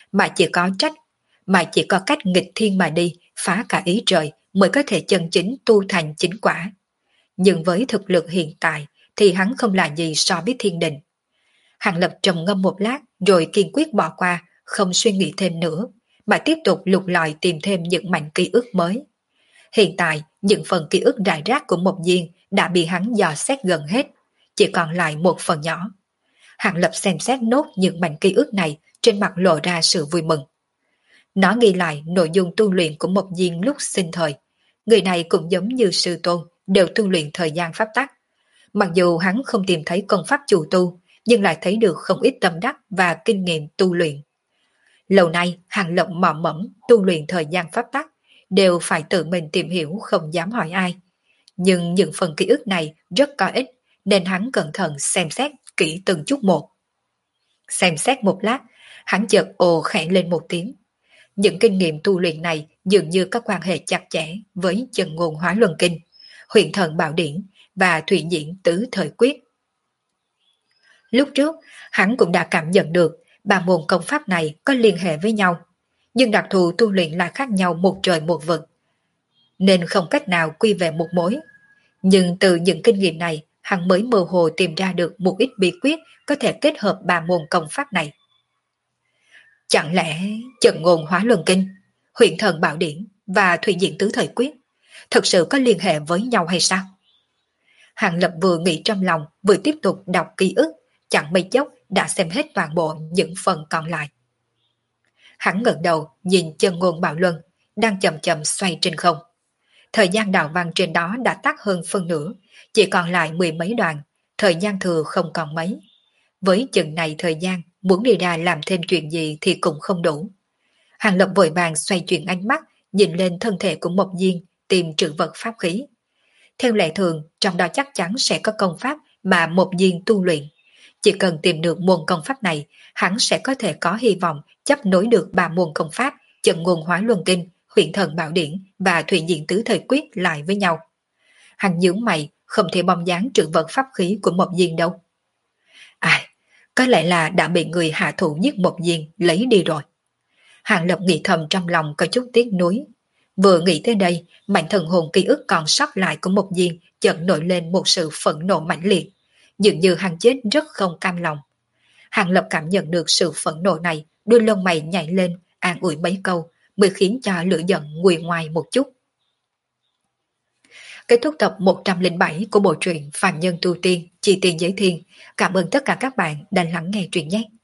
Mà chỉ có cách nghịch thiên mà đi, phá cả ý trời mới có thể chân chính tu thành chính quả. Nhưng với thực lực hiện tại thì hắn không là gì so với thiên đình. Hàng Lập trầm ngâm một lát rồi kiên quyết bỏ qua, không suy nghĩ thêm nữa, mà tiếp tục lục lọi tìm thêm những mảnh ký ức mới. Hiện tại, những phần ký ức rải rác của Mộc Diên đã bị hắn dò xét gần hết, chỉ còn lại một phần nhỏ. Hàng Lập xem xét nốt những mảnh ký ức này, trên mặt lộ ra sự vui mừng. Nó ghi lại nội dung tu luyện của Mộc Diên lúc sinh thời. Người này cũng giống như sư tôn, đều tu luyện thời gian pháp tắc. Mặc dù hắn không tìm thấy công pháp chủ tu, nhưng lại thấy được không ít tâm đắc và kinh nghiệm tu luyện. Lâu nay, Hàng Lập mò mẫm tu luyện thời gian pháp tắc, đều phải tự mình tìm hiểu, không dám hỏi ai. Nhưng những phần ký ức này rất có ích, nên hắn cẩn thận xem xét kỹ từng chút một. Xem xét một lát, hắn chợt ồ khẽ lên một tiếng. Những kinh nghiệm tu luyện này dường như có quan hệ chặt chẽ với chân ngôn hóa luân kinh, huyền thần bảo điển và thủy diễn tứ thời quyết. Lúc trước, hắn cũng đã cảm nhận được ba môn công pháp này có liên hệ với nhau, nhưng đặc thù tu luyện lại khác nhau một trời một vực, nên không cách nào quy về một mối. Nhưng từ những kinh nghiệm này, hắn mới mơ hồ tìm ra được một ít bí quyết có thể kết hợp ba môn công pháp này. Chẳng lẽ Chân Ngôn Hóa Luân Kinh, Huyền Thần Bảo Điển và Thủy Diễn Tứ Thời Quyết thực sự có liên hệ với nhau hay sao? Hàng Lập vừa nghĩ trong lòng, vừa tiếp tục đọc ký ức, chẳng mấy chốc đã xem hết toàn bộ những phần còn lại. Hắn ngẩng đầu nhìn Chân Ngôn Bảo Luân đang chậm chậm xoay trên không. Thời gian đạo văn trên đó đã tắt hơn phân nửa, chỉ còn lại mười mấy đoạn, thời gian thừa không còn mấy. Với chừng này thời gian, muốn đi ra làm thêm chuyện gì thì cũng không đủ. Hàng Lập vội vàng xoay chuyển ánh mắt, nhìn lên thân thể của Mộc Diên, tìm trữ vật pháp khí. Theo lệ thường, trong đó chắc chắn sẽ có công pháp mà Mộc Diên tu luyện. Chỉ cần tìm được môn công pháp này, hắn sẽ có thể có hy vọng chấp nối được 3 môn công pháp, Trận Nguồn Hóa Luân Kinh, Huyền Thần Bảo Điển và Thủy Diện Tứ Thời Quyết lại với nhau. Hắn nhướng mày, không thể bong dáng trữ vật pháp khí của Mộc Diên đâu. Ai, có lẽ là đã bị người hạ thủ giết Mộc Diên lấy đi rồi. Hàng Lập nghĩ thầm trong lòng có chút tiếc nuối. Vừa nghĩ tới đây, mạnh thần hồn ký ức còn sót lại của Mộc Diên chợt nổi lên một sự phẫn nộ mãnh liệt. Dường như hắn chết rất không cam lòng. Hàng Lập cảm nhận được sự phẫn nộ này, đôi lông mày nhảy lên, an ủi mấy câu, mới khiến cho lửa giận nguôi ngoài một chút. Kết thúc tập 107 của bộ truyện Phàm Nhân Tu Tiên, Chi Tiên Giới Thiên. Cảm ơn tất cả các bạn đã lắng nghe truyện nhé.